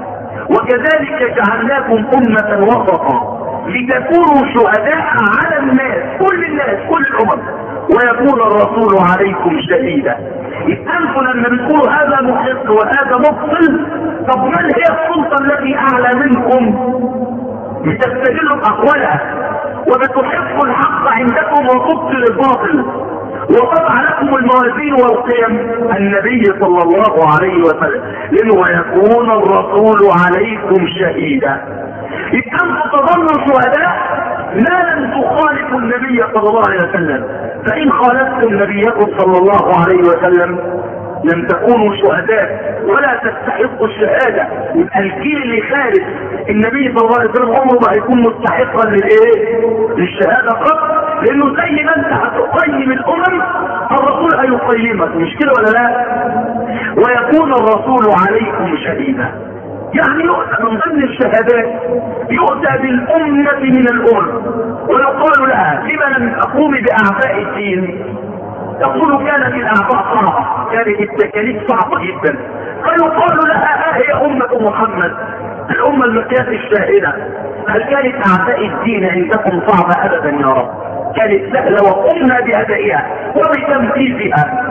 وكذلك جعلناكم أمة وسطا لتكونوا شهداء على الناس، كل الناس كل الأمم، ويكون الرسول عليكم شهيدا. يبقى انتوا لما بتقولوا هذا محق وهذا مبطل، طب من هي السلطة التي أعلى منكم؟ بتستجلوا بأقوالها وبتحقوا الحق عندكم وتبطل الباطل وتضع لكم الموازين والقيم النبي صلى الله عليه وسلم. لأنه ويكون الرسول عليكم شهيدا. يبقى انتم تظلوا شهداء ما لم تخالفوا النبي صلى الله عليه وسلم. فإن خالفتم نبيكم صلى الله عليه وسلم لم تكونوا شهداء ولا تستحقوا الشهادة. يبقى الجيل اللي خالف النبي صلى الله عليه وسلم عمره ما هيكون مستحقا للايه؟ للشهادة قط. لانه زي ما انت هتقيم الامم الرسول هيقيمك، مش كده ولا لا؟ ويكون الرسول عليكم شهيدا. يعني يؤتى من ضمن الشهادات يؤتى بالامة من الامم ويقال لها لما لم تقوم باعباء الدين؟ تقول كانت الاعباء صعبة، كانت التكاليف صعبة جدا، فيقال لها ها هي امة محمد الامة المكياس الشاهدة. هل كانت اعباء الدين عندكم صعبة؟ ابدا يا رب، كانت سهلة وقمنا بأدائها وبتنفيذها.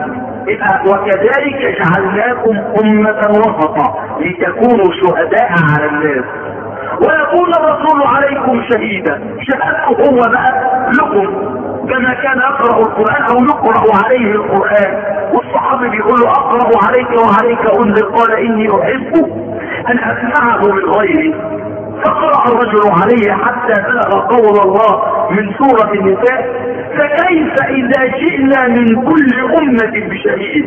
وكذلك جعلناكم أمة وسطا لتكونوا شهداء على الناس ويكون الرسول عليكم شهيدا. شهادته هو بقى لكم كما كان يقرأ القرآن أو يقرأ عليه القرآن، والصحابي بيقول له أقرأ عليك وعليك أنذر، قال إني أحب أن أسمعه من غيري. فقرأ الرجل عليه حتى بلغ قول الله من سورة النساء فكيف إذا جئنا من كل أمة بشهيد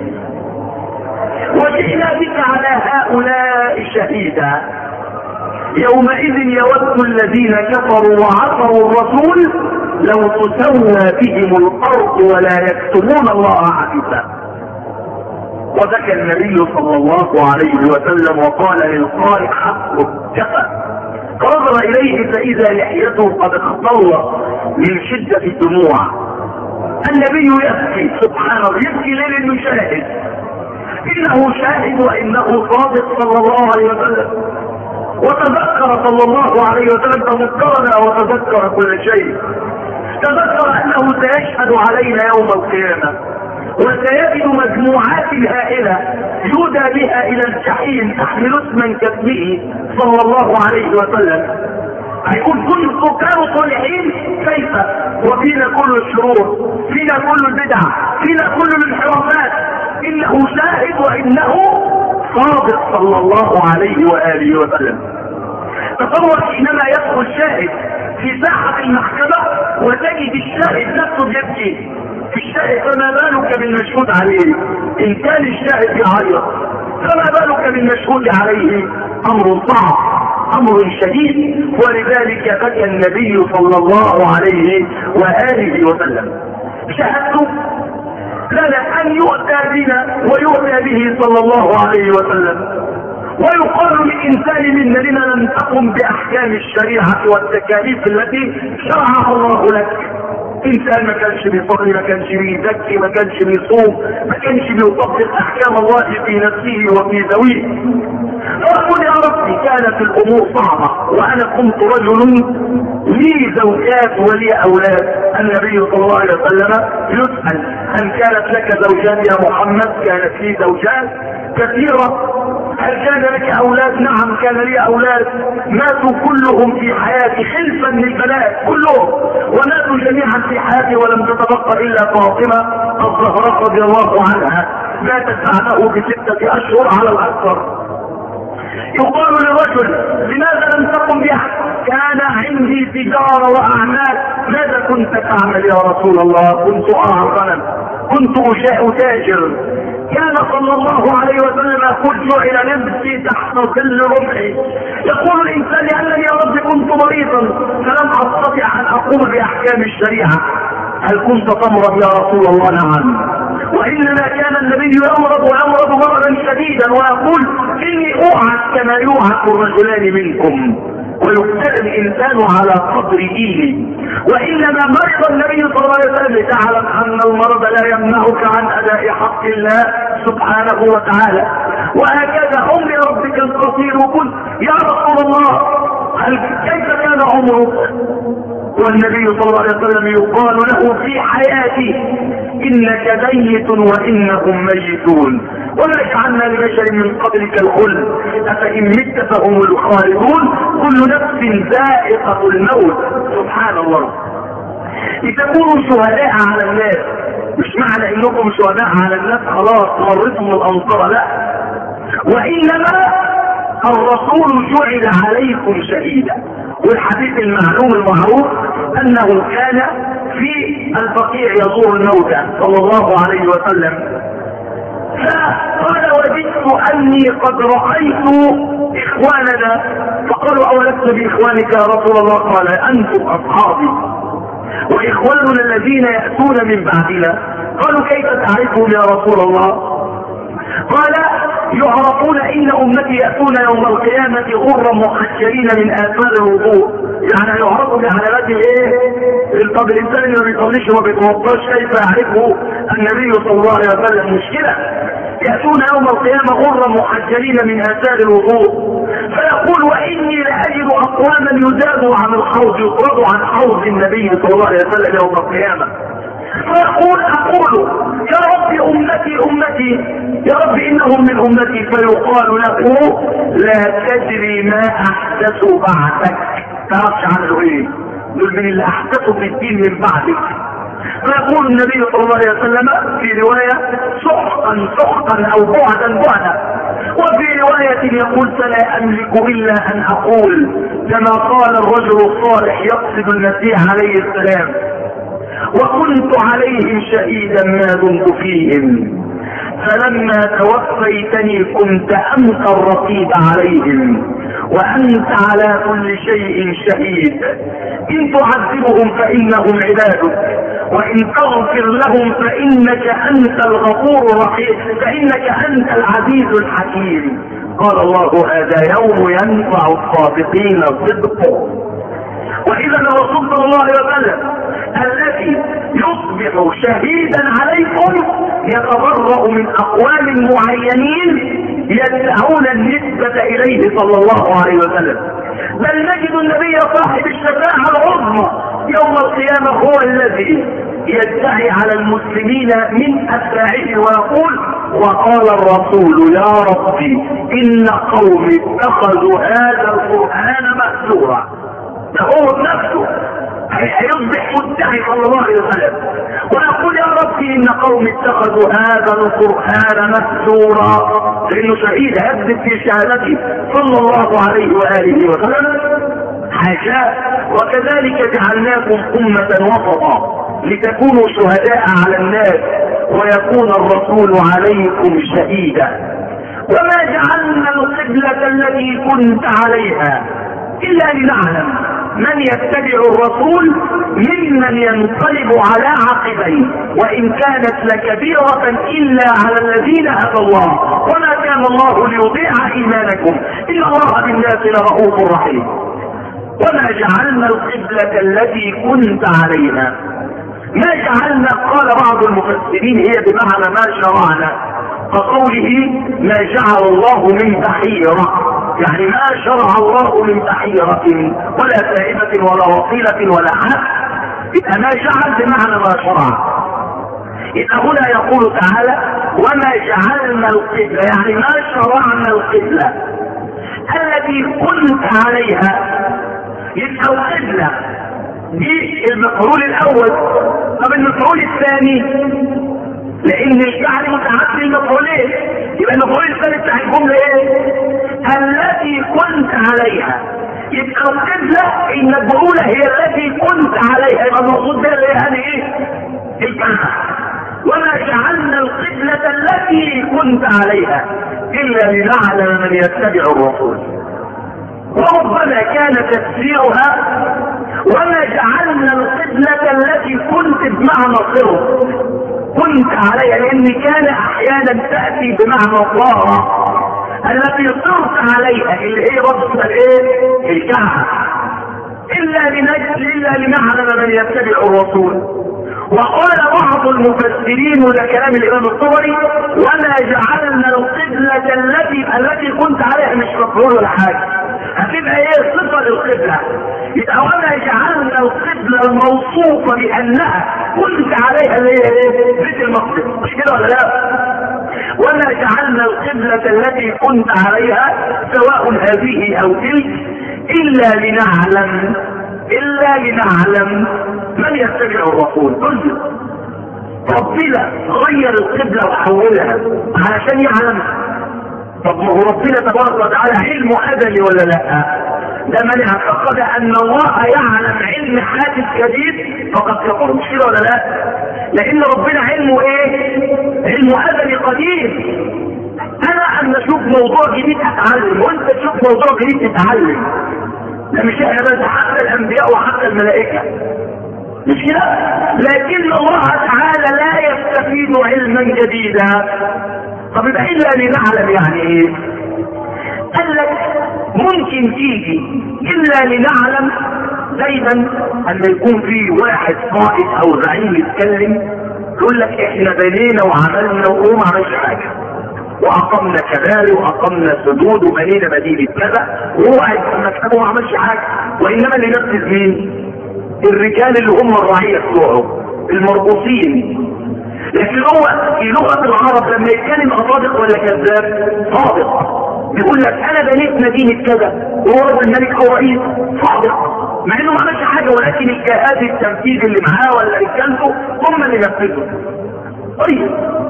وجئنا بك على هؤلاء شهيدا يومئذ يود الذين كفروا وعصوا الرسول لو تسوى بهم الأرض ولا يكتمون الله حديثا. وذكى النبي صلى الله عليه وسلم وقال للقارئ حقه كفى، فنظر اليه فاذا لحيته قد اختل من شدة الدموع. النبي يبكي سبحان الله، يبكي ليه؟ لانه شاهد، انه شاهد وانه صادق صلى الله عليه وسلم. وتذكر صلى الله عليه وسلم تذكرنا وتذكر كل شيء. تذكر انه سيشهد علينا يوم القيامة وسيجد مجموعات هائلة يودى بها الى الجحيم تحمل اسما كاسمه صلى الله عليه وسلم. هيكون كل كانوا صالحين كيف وفينا كل الشرور، فينا كل البدع، فينا كل الانحرافات، انه شاهد وانه صادق صلى الله عليه وآله وسلم. تصور حينما يدخل الشاهد في ساحة المحكمة وتجد الشاهد نفسه يبكي. الشاهد فما بالك بالمشهود عليه؟ ان كان الشاهد يعيط فما بالك بالمشهود عليه؟ امر صعب، امر شديد. ولذلك بكى النبي صلى الله عليه وآله وسلم. شاهدت لنا ان يؤتى بنا ويؤتى به صلى الله عليه وسلم ويقال للإنسان منا لما لم تقم بأحكام الشريعة والتكاليف التي شرعها الله لك. إنسان ما كانش بيصلي، ما كانش بيزكي، ما كانش بيصوم، ما كانش بيطبق أحكام الله في نفسه وفي ذويه. فأقول يا ربي كانت الأمور صعبة وأنا كنت رجل لي زوجات ولي أولاد. النبي صلى الله عليه وسلم يسأل هل كانت لك زوجات يا محمد؟ كانت لي زوجات كثيرة. هل كان لك اولاد؟ نعم كان لي اولاد، ماتوا كلهم في حياتي خلفا للبنات كلهم، وماتوا جميعا في حياتي ولم تتبقى الا فاطمة الزهراء رضي الله عنها، ماتت بعده بستة اشهر على الاكثر. يقال للرجل لماذا لم تقم بها؟ كان عندي تجارة واعمال. ماذا كنت تعمل يا رسول الله؟ كنت ارعى الغنم، كنت اتاجر. كان صلى الله عليه وسلم يقول جعل نفسي تحت ظل رمحي. يقول الانسان لانني يا رب كنت مريضا فلم استطع ان اقوم باحكام الشريعه. هل كنت تمرض يا رسول الله؟ نعم. وانما كان النبي يمرض ويمرض مرضا شديدا ويقول اني اوعد كما يوعد الرجلان منكم ويبتلى الانسان على قدر دينه. وانما مرض النبي صلى الله عليه وسلم لتعلم ان المرض لا يمنعك عن اداء حق الله سبحانه وتعالى. وهكذا عمر ربك القصير قل يا رسول الله هل كيف كان عمرك؟ والنبي صلى الله عليه وسلم يقال له في حياتي انك ميت وانهم ميتون وما جعلنا لبشر من قبلك الخلد افان مت فهم الخالدون كل نفس ذائقة الموت. سبحان الله. لتكونوا شهداء على الناس، مش معنى انكم شهداء على الناس خلاص مرتم الامطار، لا، وانما الرسول جعل عليكم شهيدا. والحديث المعلوم المعروف انه كان في البقيع يزور الموتى صلى الله عليه وسلم، فقال وجدت اني قد رايت اخواننا، فقالوا اولست باخوانك يا رسول الله؟ قال انتم اصحابي واخواننا الذين ياتون من بعدنا. قالوا كيف تعرفهم يا رسول الله؟ قال يعرفون ان امتي ياتون يوم القيامه غرا محجلين من اثار الوضوء. يعني يعرفوا بعلامات ايه؟ طب الانسان اللي ما بيصليش وما بيتوضاش كيف يعرفه النبي صلى الله عليه وسلم؟ مشكله. ياتون يوم القيامه غرا محجلين من اثار الوضوء. فيقول واني لاجد اقواما يزادوا عن الحوض، يطردوا عن حوض النبي صلى الله عليه وسلم يوم القيامه. فيقول اقول يا رب امتي امتي يا رب انهم من امتي. فيقال له لا تدري ما احدثوا بعدك، تعرفش عنه ايه، دول من اللي احدثوا في الدين من بعدك. فيقول النبي صلى الله عليه وسلم في رواية سحقا سحقا او بعدا بعدا، وفي رواية يقول فلا املك الا ان اقول كما قال الرجل الصالح يقصد المسيح عليه السلام وكنت عليهم شهيدا ما دمت فيهم فلما توفيتني كنت انت الرقيب عليهم وانت على كل شيء شهيد. ان تعذبهم فانهم عبادك وان تغفر لهم فانك انت الغفور الرحيم فانك انت العزيز الحكيم. قال الله هذا يوم ينفع الصادقين صدقهم. واذا الرسول صلى الله عليه وسلم الذي يصبح شهيدا عليكم يتبرأ من اقوام معينين يدعون النسبة إليه صلى الله عليه وسلم. بل نجد النبي صاحب الشفاعة العظمى يوم القيامة هو الذي يدعي على المسلمين من أتباعه ويقول: وقال الرسول يا ربي إن قومي اتخذوا هذا القرآن مأثورا. ده هو نفسه هيصبح مدعي صلى الله عليه وسلم ويقول: يا ربي إن قومي اتخذوا هذا القرآن مأثورا، لأنه شهيد هدد في شهادته صلى الله عليه وآله وسلم. حاشاه. وكذلك جعلناكم أمة وسطا لتكونوا شهداء على الناس ويكون الرسول عليكم شهيدا. وما جعلنا القبلة التي كنت عليها إلا لنعلم من يتبع الرسول ممن ينقلب على عقبيه، وإن كانت لكبيرة إلا على الذين هدى الله، وما كان الله ليضيع إيمانكم إن الله بالناس لرؤوف رحيم. وما جعلنا القبلة التي كنت عليها، ما جعلنا، قال بعض المفسرين هي بمعنى ما شرعنا، كقوله ما جعل الله من بحيرة، يعني ما شرع الله من بحيرة ولا سائبة ولا وصيلة ولا عهد، إذا ما جعل بمعنى ما شرع. إذا هنا يقول تعالى وما جعلنا القبلة، يعني ما شرعنا القبلة التي كنت عليها. يبقى القبلة دي المفعول الأول. طب المفعول الثاني، لأن الجعل متعدد المفعولين، يبقى المفعول الثاني بتاع الجملة ايه؟ التي كنت عليها. يبقى القبلة المفعولة هي التي كنت عليها، يبقى المقصود بها اللي هي هذه ايه؟ الجنة. وما جعلنا القبلة التي كنت عليها إلا لنعلم من يتبع الرسول. وربما كان تفسيرها وما جعلنا القبلة التي كنت بمعنى صرف كنت عليها، لأن كان أحيانا تأتي بمعنى طارة التي صرت عليها اللي هي ربط الايه؟ الكعبة. إلا لنجل إلا لنعلم من يتبع الرسول. وقال بعض المفسرين وده كلام الإمام الطبري وما جعلنا القبلة التي التي كنت عليها مش مفعول ولا حاجة، هتبقى ايه؟ صفة للقبلة. يبقى وما جعلنا القبلة الموصوفة بأنها كنت عليها اللي هي ايه؟ بيت المقدس، مش كده ولا لا؟ وما جعلنا القبلة التي كنت عليها سواء هذه أو تلك إلا لنعلم إلا لنعلم من يتبع الرسول. قل ربنا غير القبلة وحولها علشان يعلم. طب ما هو ربنا تبارك وتعالى علم أزلي ولا لا؟ ده من اعتقد أن الله يعلم علم حادث جديد فقد يقول مش كده ولا لا؟ لأن ربنا علمه إيه؟ علم أزلي قديم. أنا أما أشوف موضوع جديد أتعلم وأنت تشوف موضوع جديد تتعلم. ده مش احنا بس، حتى الانبياء وحتى الملائكة مش كده. لكن الله تعالى لا يستفيد علما جديدا. طب يبقى الا لنعلم يعني ايه؟ قال لك ممكن تيجي الا لنعلم دايما اما يكون في واحد قائد او زعيم يتكلم يقول لك احنا بنينا وعملنا وهو ما عملش حاجه، واقمنا كباري واقمنا سدود وبنينا مدينه كذا، وهو قاعد في مكتبه وما عملش حاجه. وانما اللي ينفذ مين؟ الرجال اللي هم الرعيه بتوعه المربوطين. لكن هو في لغه العرب لما يتكلم صادق ولا كذاب؟ صادق. بيقول لك انا بنيت مدينه كذا وهو رجل الملك او رئيس، صادق مع انه ما عملش حاجه، ولكن الجهاز التنفيذي اللي معاه ولا رجالته هم اللي نفذوا. طيب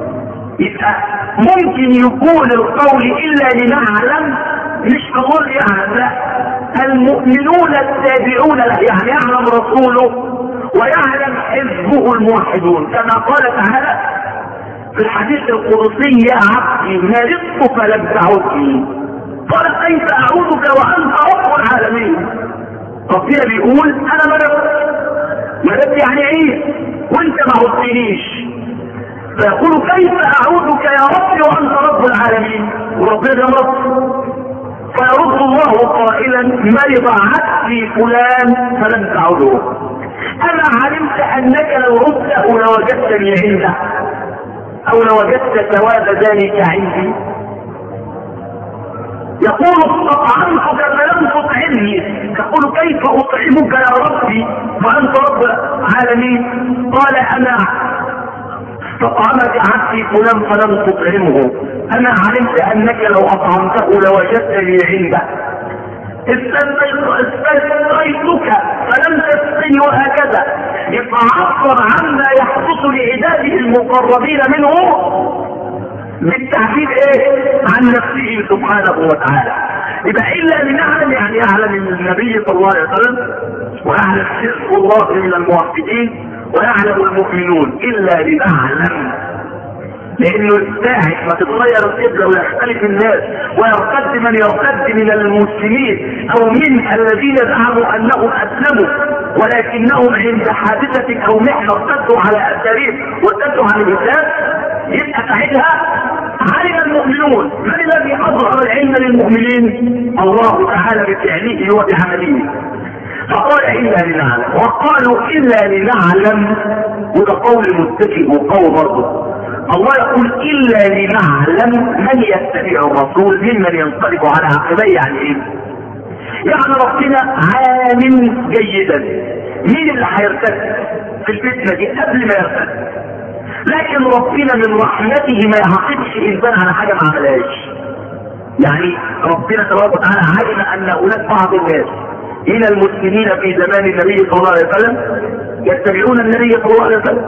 يبقى ممكن يكون القول الا لنعلم مش قول يعني لا، المؤمنون التابعون له، يعني يعلم رسوله ويعلم حزبه الموحدون، كما قال تعالى في الحديث القدسي يا عبدي مرضت فلم تعودني قال كيف اعودك وانت رب العالمين. ربنا بيقول انا مرضت، مرضت يعني ايه؟ وانت ما عودتنيش. فيقول كيف اعودك يا ربي وانت رب العالمين، وربنا ده رب. فيرد الله قائلا مرض عبدي فلان فلم تعوده، اما علمت انك لو عدته لوجدتني عنده او لوجدت ثواب ذلك عندي. يقول استطعمتك فلم تطعمني، يقول كيف اطعمك يا ربي وانت رب العالمين؟ قال انا استطعمك عبدي فلان فلم تطعمه، انا علمت انك لو اطعمته لوجدتني عنده، استسقيتك فلم تسقني، وهكذا. يتعبر عما يحدث لعباده المقربين منه بالتعبير ايه؟ عن نفسه سبحانه وتعالى. يبقى الا لنعلم، يعني يعلم النبي صلى الله عليه وسلم ويعلم حزب الله من الموحدين ويعلم المؤمنون، الا لنعلم، لانه ساعة ما تتغير القبلة ويختلف الناس ويرتد من يرتد من المسلمين او من الذين زعموا انهم اسلموا ولكنهم عند حادثة او محنة ارتدوا على اثارهم وارتدوا عن الاسلام، يبقى ساعتها علم المؤمنون. من الذي اظهر العلم للمؤمنين؟ الله تعالى بفعله وبعمله. فقال الا لنعلم، وقالوا الا لنعلم، وده قول متفق وقول برضه. الله يقول الا لنعلم من يتبع الرسول ممن ينقلب على عقبيه. يعني ايه؟ يعني ربنا عالم جيدا مين اللي هيرتد في الفتنه دي قبل ما يرتد، لكن ربنا من رحمته ما يعاقبش انسان على حاجه ما عملهاش. يعني ربنا تبارك وتعالى علم ان هناك بعض الناس من المسلمين في زمان النبي صلى الله عليه وسلم يتبعون النبي صلى الله عليه وسلم،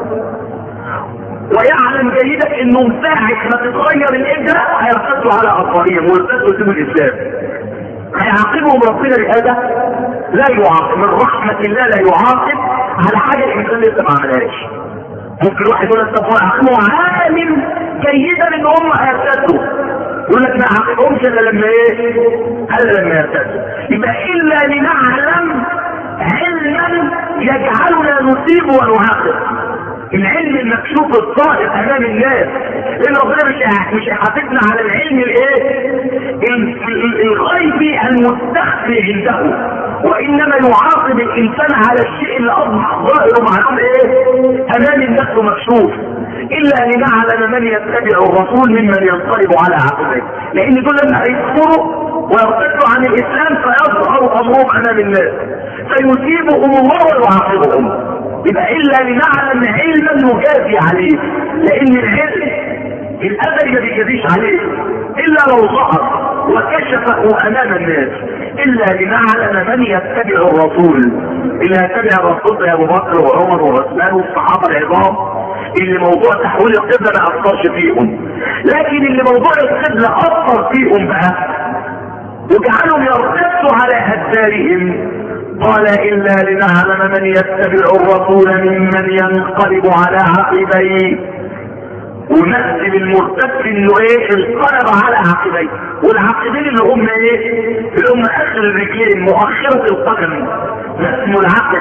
ويعلم جيدا انهم ساعة ما تتغير الابدة هيرتدوا على اطفالهم ويرتدوا يسيبوا الاسلام. هيعاقبهم ربنا بهذا؟ لا يعاقب، من رحمة الله لا يعاقب على حاجة الانسان لسه ما عملهاش. ممكن واحد يقول لك طب هو يعاقبه عالم جيدا ان هم هيرتدوا، يقول لك ما عاقبهمش الا لما ايه؟ الا لما يرتدوا. يبقى الا لنعلم علما يجعلنا نصيب ونعاقب، العلم المكشوف الظاهر امام الناس، لان ربنا مش مش هيحاسبنا على العلم الايه؟ الغيبي المستخفي عنده، وانما يعاقب الانسان على الشيء اللي اصبح ظاهر معلوم ايه؟ امام الناس ومكشوف. الا لنعلم من يتبع الرسول ممن ينقلب على عقبيه، لان دول لما هيكفروا ويرتدوا عن الاسلام فيظهر امرهم امام الناس فيصيبهم الله ويعاقبهم. يبقى الا لنعلم علما نجازي عليه، لان العلم الابدي ما بيجازيش عليه الا لو ظهر وكشفه امام الناس. الا لنعلم من يتبع الرسول، اللي يتبع الرسول يا ابو بكر وعمر وعثمان والصحابه العظام اللي موضوع تحويل القبله ما اثرش فيهم، لكن اللي موضوع القبله اثر فيهم بقى وجعلهم يرتدوا على ادبارهم. قال الا لنعلم من يتبع الرسول ممن ينقلب على عقبيه، ونسب المرتد انه ايه؟ انقلب على عقبيه، والعقبين اللي هم ايه؟ اللي هم اخر الرجلين مؤخره القدم، اسمه العقب.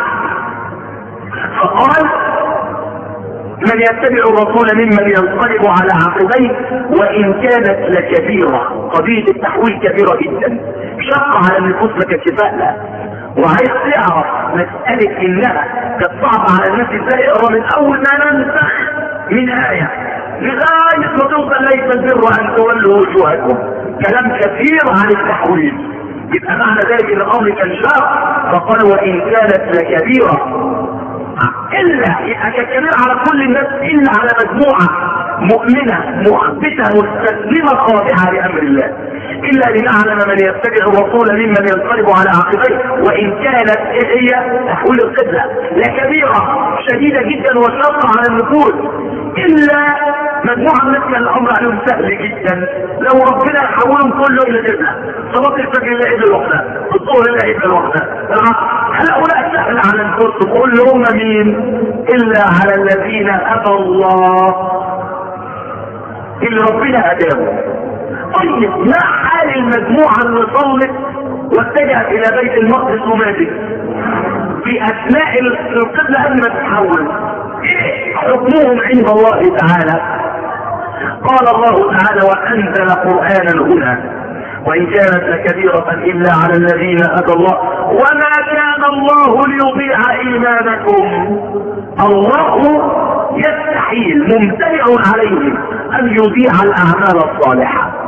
فقال من يتبع الرسول ممن ينقلب على عقبيه وان كانت لكبيره. قضيه التحويل كبيره جدا، شق على النفوس لكشفاء لها، وعايز تعرف مسألة انها كانت صعبة على الناس ازاي. اقرا من اول ما ننسخ من آية لغاية ما توصل ليس البر ان تولوا وجوهكم، كلام كثير عن التحويل. يبقى معنى ذلك ان الامر كان شاق، فقال وان كانت لكبيرة، الا يبقى كبير على كل الناس الا على مجموعة مؤمنة مخبتة مستسلمة خاضعة لامر الله. الا لنعلم من يتبع الرسول ممن ينقلب على عقبيه وان كانت هي تحويل القبله لكبيره شديده جدا وشاقه على النفوس، الا مجموعه من كان الامر عليهم سهل جدا. لو ربنا يحولهم كله الى قبله، صلاه الفجر لا الا الوحده، الظهر لا الا الوحده، هؤلاء سهل على النفوس كلهم مين؟ الا على الذين ابى الله، اللي ربنا هداهم. طيب ما حال المجموعة اللي صلت واتجهت الى بيت المقدس وماتت في اثناء القبلة قبل ما تتحول؟ ايه حكمهم عند الله تعالى؟ قال الله تعالى وانزل قرآنا هنا وان كانت لكبيرة الا على الذين هدى الله وما كان الله ليضيع ايمانكم. الله يستحيل ممتنع عليه ان يضيع الاعمال الصالحة.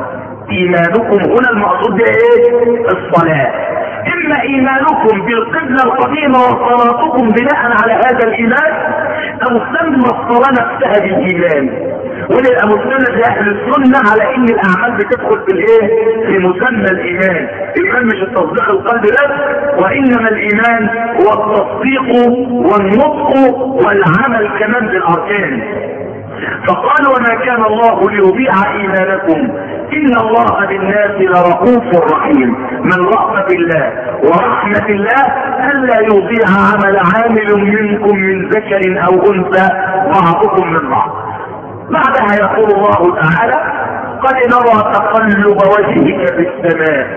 ايمانكم هنا المقصود بها ايه؟ الصلاة. اما ايمانكم بالقبلة القديمة وصلاتكم بناء على هذا الايمان، او سمى الصلاة نفسها بالايمان. ونبقى مسلمة لأهل السنة على ان الاعمال بتدخل في الايه؟ في مسمى الايمان. الايمان مش التصديق القلب بس، وانما الايمان هو التصديق والنطق والعمل كمان بالاركان. فقال وما كان الله ليضيع ايمانكم ان الله بالناس لرؤوف رحيم. من رأفة الله ورحمة الله الا يضيع عمل عامل منكم من ذكر او انثى بعضكم من بعض. بعدها يقول الله تعالى قد نرى تقلب وجهك في السماء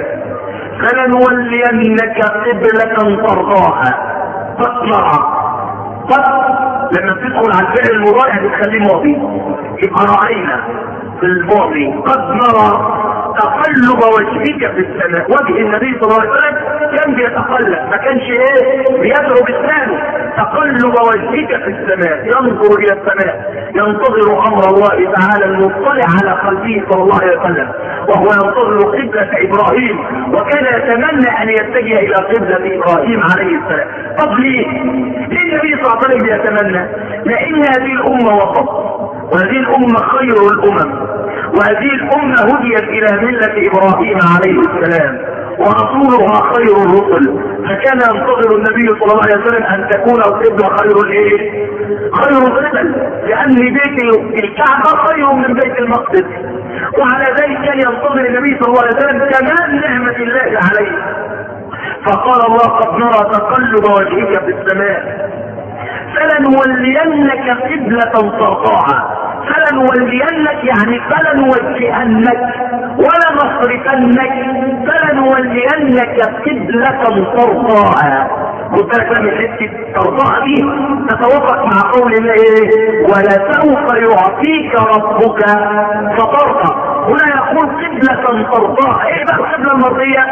فلنولينك قبلة ترضاها. قد نرى، قد لما تدخل على الفعل المضارع بتخليه ماضي، يبقى رأينا في الماضي. قد نرى تقلب وجهك في السماء. وجه النبي صلى الله عليه وسلم كان بيتقلب، ما كانش ايه بيدعو بلسانه. تقلب وجهك في السماء، ينظر الى السماء، ينتظر امر الله تعالى المطلع على قلبه صلى الله عليه وسلم، وهو ينتظر قبلة ابراهيم، وكان يتمنى ان يتجه الى قبلة ابراهيم عليه السلام. طب ليه؟ ليه النبي صلى الله عليه وسلم بيتمنى؟ لان هذه الامة وسط، وهذه الامة خير الامم، وهذه الامة هديت الى ملة ابراهيم عليه السلام، ورسولها خير الرسل. فكان ينتظر النبي صلى الله عليه وسلم ان تكون القبلة خير الايه؟ خير الرسل، لان بيت الكعبة خير من بيت المقدس. وعلى ذلك كان ينتظر النبي صلى الله عليه وسلم تمام نعمة الله عليه. فقال الله قد نرى تقلب وجهك في السماء فلنولينك قبلة ترضاها. فلنولينك يعني فلنوجهنك ولنصرفنك، فلنولينك قبلة ترضاها. وده من حته ترضاها دي تتوافق مع قول الله ايه؟ ولسوف يعطيك ربك فترضى. هنا يقول قبلة ترضاها. ايه بقى القبلة المرضية؟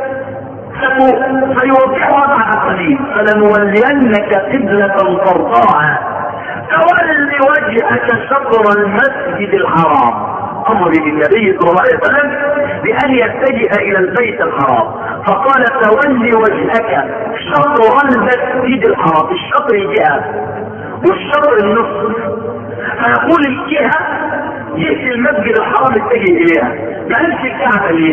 سيوضحها بعد قليل. فلنولينك قبلة ترضاها فول وجهك شطر المسجد الحرام. امر النبي صلى الله عليه وسلم بان يتجه الى البيت الحرام، فقال تولي وجهك شطر المسجد الحرام. الشطر الجهة والشطر النصف، فيقول الجهة جهة المسجد الحرام اتجه اليها، ما قالش الكعبة ليه؟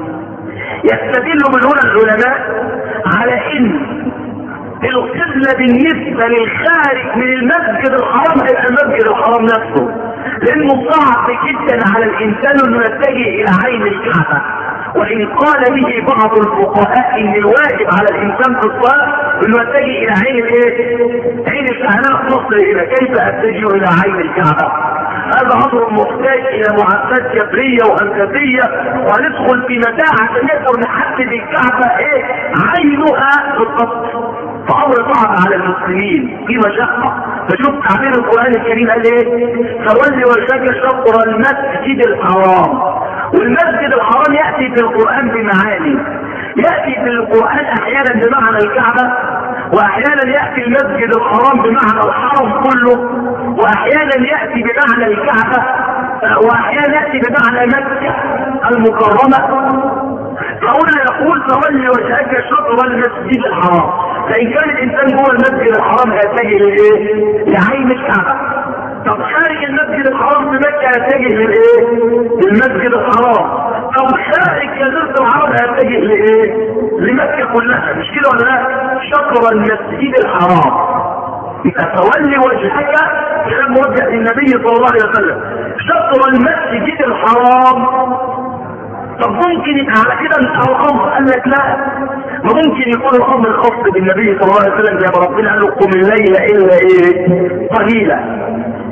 يستدل من هنا العلماء على ان القبلة بالنسبة للخارج من المسجد الحرام هيبقى المسجد الحرام نفسه، لانه صعب جدا على الانسان انه يتجه الى عين الكعبة. وان قال به بعض الفقهاء ان الواجب على الانسان في الصلاة انه يتجه الى عين الايه؟ عين الكعبة. نصل الى كيف اتجه الى عين الكعبة؟ هذا امر محتاج الى معدات جبريه وهندسيه، وهندخل في متاعه عشان نقدر نحدد الكعبه ايه عينها بالضبط. فامر صعب على المسلمين في مشقه. فشوف تعبير القران الكريم قال ايه؟ فولي وجهك شطر المسجد الحرام. والمسجد الحرام ياتي في القران بمعاني. ياتي في القران احيانا بمعنى الكعبه، واحيانا ياتي المسجد الحرام بمعنى الحرم كله، واحيانا ياتي بمعنى الكعبه، واحيانا ياتي بمعنى مكه المكرمه. فهنا يقول تولي وجهك شطر المسجد الحرام. فان كان الانسان جوه المسجد الحرام هيتجه لايه؟ لعين الكعبه. طب خارج المسجد الحرام في مكه هيتجه للايه؟ للمسجد الحرام. طب خارج جزيره العرب هيتجه لايه؟ لمكه كلها. مش كده ولا لا؟ شطر المسجد الحرام. تولي وجهك كان موجه للنبي صلى الله عليه وسلم شطر المسجد الحرام. طب ممكن يبقى على كده انت الامر؟ قال لك لا، ما ممكن يكون الامر خاص بالنبي صلى الله عليه وسلم زي ما ربنا قال له قم الليل الا ايه؟ قليلا.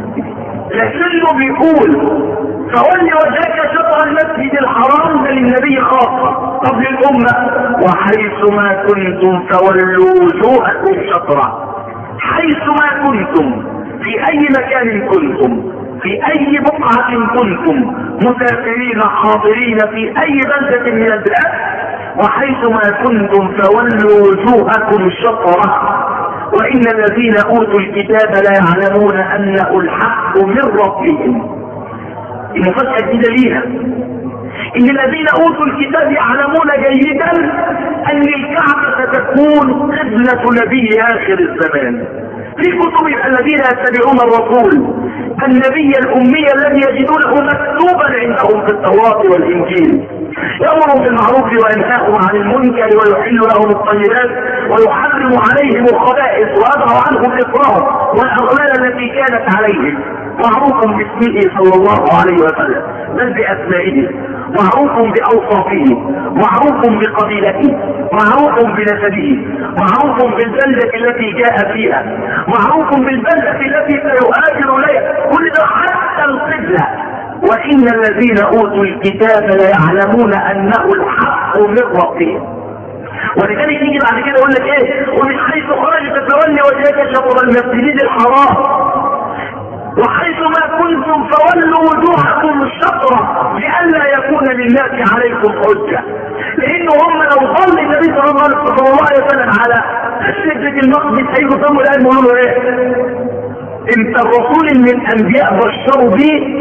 لكنه بيقول فولي وجهك شطر المسجد الحرام ده للنبي خاصه. طب للامه وحيث ما كنتم فولوا وجوهكم شطره. حيث ما كنتم، في اي مكان كنتم، في اي بقعة كنتم، مسافرين حاضرين في اي بلدة من البلاد، وحيث ما كنتم فولوا وجوهكم شطره. وان الذين اوتوا الكتاب لا يعلمون انه الحق من ربهم. المفاجأة دي دليلها ان الذين اوتوا الكتاب يعلمون جيدا ان الكعبة ستكون قبلة نبي اخر الزمان. في كتبهم الذين يتبعون الرسول النبي الامي الذي يجدونه مكتوبا عندهم في التوراة والانجيل، يأمرهم بالمعروف وينهاهم عن المنكر ويحل لهم الطيبات ويحرم عليهم الخبائث ويضع عنهم الاكراه والاغلال التي كانت عليهم. معروف باسمه صلى الله عليه وسلم بل باسمائه، معروف باوصافه، معروف بقبيلته، معروف بنسبه، معروف بالبلدة التي جاء فيها، معروف بالبلدة التي سيهاجر اليها، كل ده حتى القبلة. وإن الذين أوتوا الكتاب ليعلمون أنه الحق من ربهم. ولذلك يجي بعد كده يقول لك ايه؟ ومن حيث خرجت فولي وجهك شطر المسجد الحرام وحيث ما كنتم فولوا وجوهكم شطرة لئلا يكون للناس عليكم حجة. لأنه هم لو ظل النبي صلى الله عليه وسلم على مسجد المقدس هيجوا ثم الآن يقولوا ايه؟ انت الرسول من الانبياء بشروا به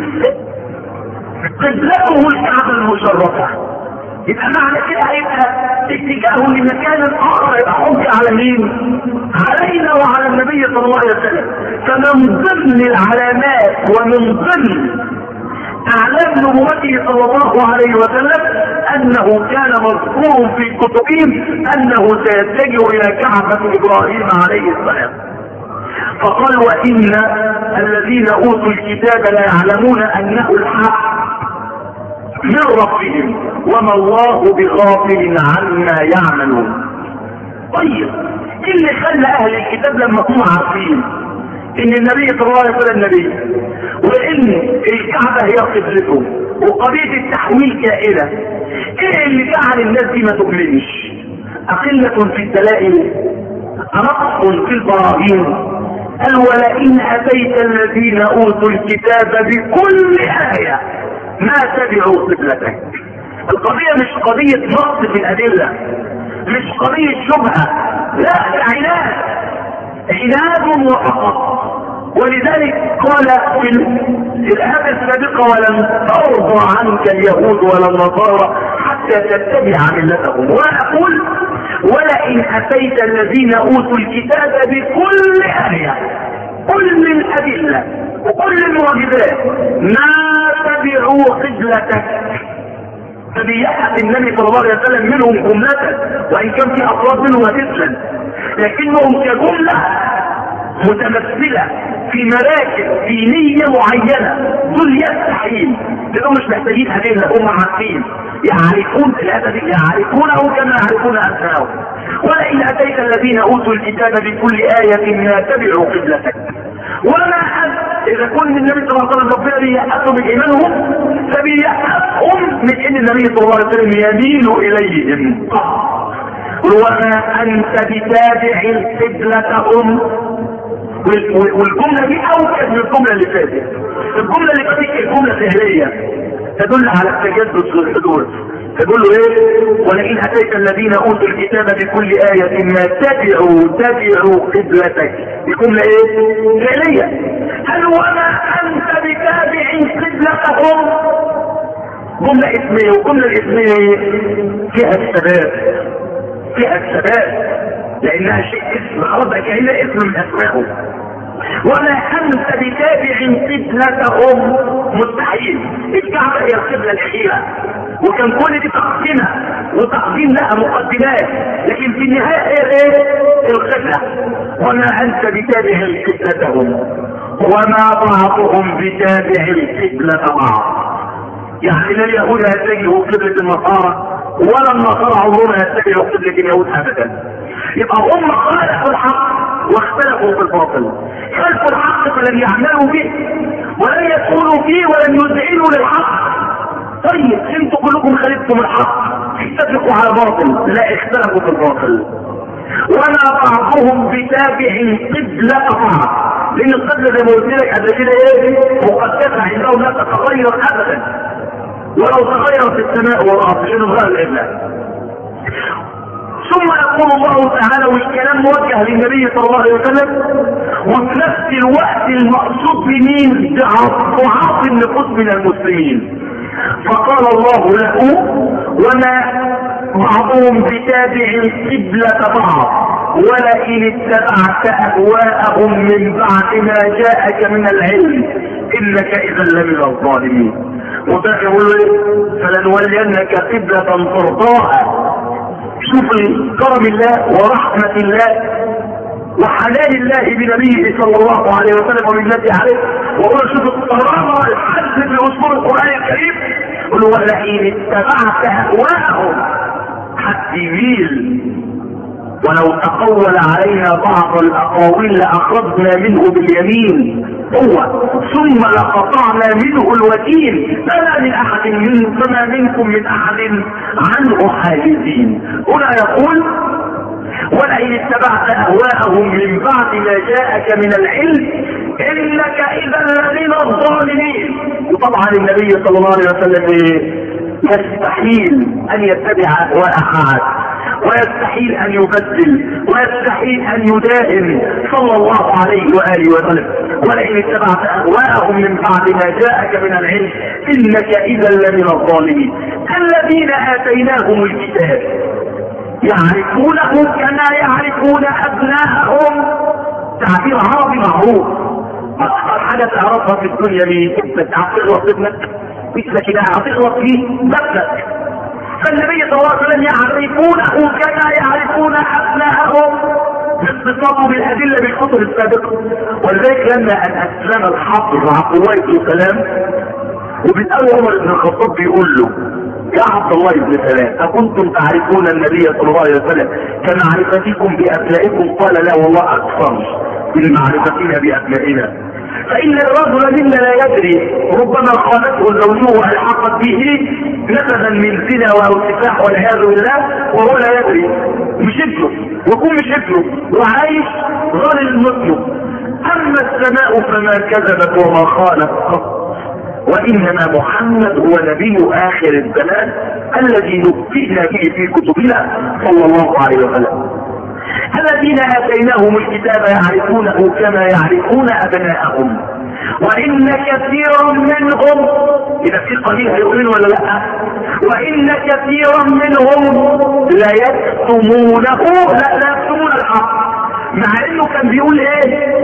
قبلته الكعبة المشرفة، يبقى معنى كده هيبقى اتجاهه لمكان اخر يبقى حجة على مين؟ علينا وعلى النبي صلى الله عليه وسلم. فمن ضمن العلامات ومن ضمن اعلام نبوته صلى الله عليه وسلم انه كان مذكور في كتبهم انه سيتجه الى كعبة ابراهيم عليه السلام. فقال وإن الذين أوتوا الكتاب لا يعلمون أنه الحق من ربهم وما الله بغافل عما يعملون. طيب ايه اللي خلى أهل الكتاب لما هم عارفين إن النبي صلى الله عليه وسلم نبي وإن الكعبة هي قبلته وقضية التحويل كائنة، ايه اللي جعل الناس دي ما تؤمنش؟ أقلة في الدلائل، رقص في البراهين. قال ولئن أتيت الذين أوتوا الكتاب بكل آية ما تبعوا قبلتك. القضية مش قضية نقص في الأدلة، مش قضية شبهة، لا ده عناد، عناد وفقط. ولذلك قال في الآية السابقة ولن ترضى عنك اليهود ولا النصارى حتى تتبع ملتهم. وأقول ولئن أتيت الذين أوتوا الكتاب بكل آية، كل الأدلة وكل المعجزات ما تبعوا قبلتك. فبيأت النبي صلى الله عليه وسلم منهم جملة، وإن كان في أفراد منهم هتسلم، لكنهم كجملة متمثلة في مراكز دينية معينة. دول يستحيل، دول مش محتاجين أدلة، هم عارفين، يعرفون الأدب، يعرفونه كما يعرفون أبنائهم. ولئن أتيت الذين أوتوا الكتاب بكل آية ما تبعوا قبلتك وما أنت. إذا كنت النبي صلى الله عليه وسلم ربنا بيأسهم من إيمانهم فبيأسهم من إن النبي صلى الله عليه وسلم يميل إليهم. وما أنت بتابع قبلتهم. والجملة دي أوكد من الجملة اللي فاتت. الجملة اللي فاتت الجملة فعلية تدل على التجدد في الحدود. تقول له ايه؟ ولئن اتيت الذين اوتوا الكتاب بكل آية ما تبعوا تبعوا قبلتك. الجملة ايه؟ فعلية. هل وما انت بتابع قبلتهم؟ جملة اسمية، والجملة الاسمية فيها الثبات، فيها الثبات لانها شيء اسم، خلاص بقى كأنها اسم من اسمائهم. وما انت بتابع قبلتهم، مستحيل. الكعبة هي القبلة الأخيرة، وكان كل دي تقديمها وتقديم لها مقدمات، لكن في النهاية هي ايه؟ القبلة. وما انت بتابع قبلتهم وما بعضهم بتابع القبلة بعض. يعني لا اليهود يتجهوا قبلة النصارى ولا النصارى عمرهم يتجهوا قبلة اليهود ابدا. يبقى هم خالفوا الحق واختلفوا في الباطل، خلفوا الحق فلم يعملوا به ولم يدخلوا فيه ولم يذعنوا للحق. طيب انتوا كلكم خالفتم الحق، اتفقوا على باطل، لا اختلفوا في الباطل. وما بعضهم بتابع قبلة بعض، لان القبلة زي ما قلت لك قبل كده ايه؟ مقدسة عندهم لا تتغير ابدا، ولو تغير في السماء والارض لانه غير القبلة. ثم يقول الله تعالى والكلام موجه للنبي صلى الله عليه وسلم، وفي نفس الوقت المقصود بمين؟ ضعاف النفوس من المسلمين. فقال الله له: وما بعضهم بتابع قبلة بعض، ولئن اتبعت اهواءهم من بعد ما جاءك من العلم انك اذا لمن الظالمين. وده يقول فلنولينك قبلة ترضاها. شوف كرم الله ورحمة الله وحنان الله بنبيه صلى الله عليه وسلم ومنته عليه، وقول شوف الكرامة الحد في أسلوب القرآن الكريم. قل: ولئن اتبعت اهواءهم، حد يميل ولو تقول علينا بعض الاقاويل لاخذنا منه باليمين هو ثم لقطعنا منه الوتين فما من احد من فما منكم من احد عنه حاجزين. هنا يقول: ولئن اتبعت اهواءهم من بعد ما جاءك من العلم انك اذا لمن الظالمين. وطبعا النبي صلى الله عليه وسلم يستحيل ان يتبع اهواء احد، ويستحيل ان يبدل، ويستحيل ان يداهن صلى الله عليه واله وسلم. ولئن اتبعت اهواءهم من بعد ما جاءك من العلم انك اذا لمن الظالمين. الذين اتيناهم الكتاب يعرفونه كما يعرفون ابناءهم. تعبير عربي معروف، اكثر حاجه تعرفها في الدنيا مين؟ انت هتغلط ابنك مثل كده، هتغلط فيه نفسك. فالنبي صلى الله عليه وسلم يعرفونه كما يعرفون ابناءهم باتصاله بالادله بالكتب السابقه. ولذلك لما ان اسلم الحافظ عبد الله بن سلام وبيساله عمر بن الخطاب بيقول له: يا عبد الله بن سلام أكنتم تعرفون النبي صلى الله عليه وسلم كمعرفتكم بأبنائكم؟ قال: لا والله أكثر من معرفتنا بأبنائنا. فإن الرجل منا لا يدري، ربما خانته زوجه ألحقت به نسبا من زنا أو سفاح والعياذ بالله وهو لا يدري، مش ابنه ويكون مش ابنه وعايش ظالم مثله. أما السماء فما كذبت وما خانت قط، وإنما محمد هو نبي آخر الزمان الذي نبئنا به في كتبنا صلى الله عليه وسلم. الذين آتيناهم الكتاب يعرفونه كما يعرفون أبناءهم، وإن كثيرا منهم، إذا في قليل هيؤمنوا ولا لا؟ وإن كثيرا منهم لا يكتمونه لا لا يكتمون الحق، مع إنه كان بيقول إيه؟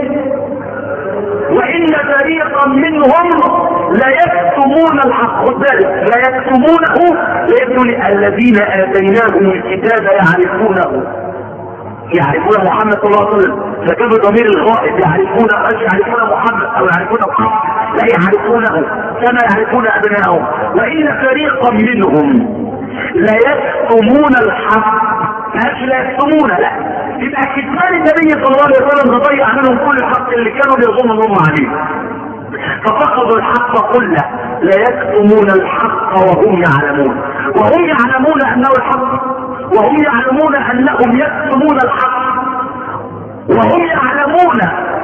وإن فريقا منهم لا يكتمون الحق. ذلك لا يكتمونه لأن الذين آتيناهم الكتاب يعرفونه يعرفون محمد صلى الله عليه وسلم، لكن بضمير الغائب يعرفون يعرفون محمد أو يعرفون الحق، لا يعرفونه كما يعرفون أبنائهم. وإن فريقا منهم لا يكتمون الحق، مش لا يكتمون، لا يبقى كتمان النبي صلى الله عليه وسلم تضيع منهم كل الحق اللي كانوا بيظنوا انهم عليه، ففقدوا الحق كله. لا يكتمون الحق وهم يعلمون، وهم يعلمون انه الحق، وهم يعلمون انهم يكتمون الحق، وهم يعلمون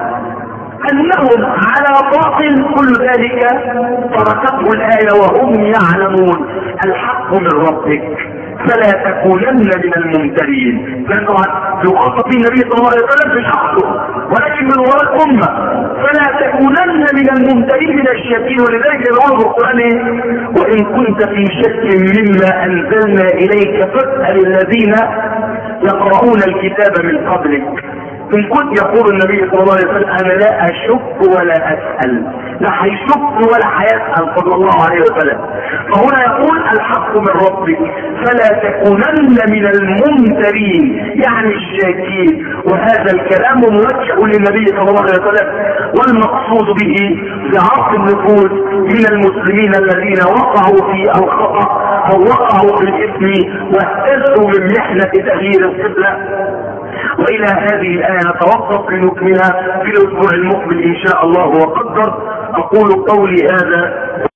انهم على باطل. كل ذلك تركته الايه وهم يعلمون الحق من ربك فلا تكونن من الممترين. لانه يخاطب النبي صلى الله عليه وسلم في شخصه ولكن من وراء الامه، فلا تكونن من الممترين من الشاكين. ولذلك يقول القران: وان كنت في شك مما انزلنا اليك فاسال الذين يقرؤون الكتاب من قبلك. إن كنت يقول النبي صلى الله عليه وسلم: أنا لا أشك ولا أسأل، لا هيشك ولا هيسأل صلى الله عليه وسلم. فهنا يقول الحق من ربك فلا تكونن من الممترين، يعني الشاكين. وهذا الكلام موجه للنبي صلى الله عليه وسلم، والمقصود به ضعاف النفوس من المسلمين الذين وقعوا في الخطأ أو وقعوا في الإثم واهتزوا من محنة تغيير القبلة. وإلى هذه الآية نتوقف لنكملها في الأسبوع المقبل إن شاء الله وقدر. أقول قولي هذا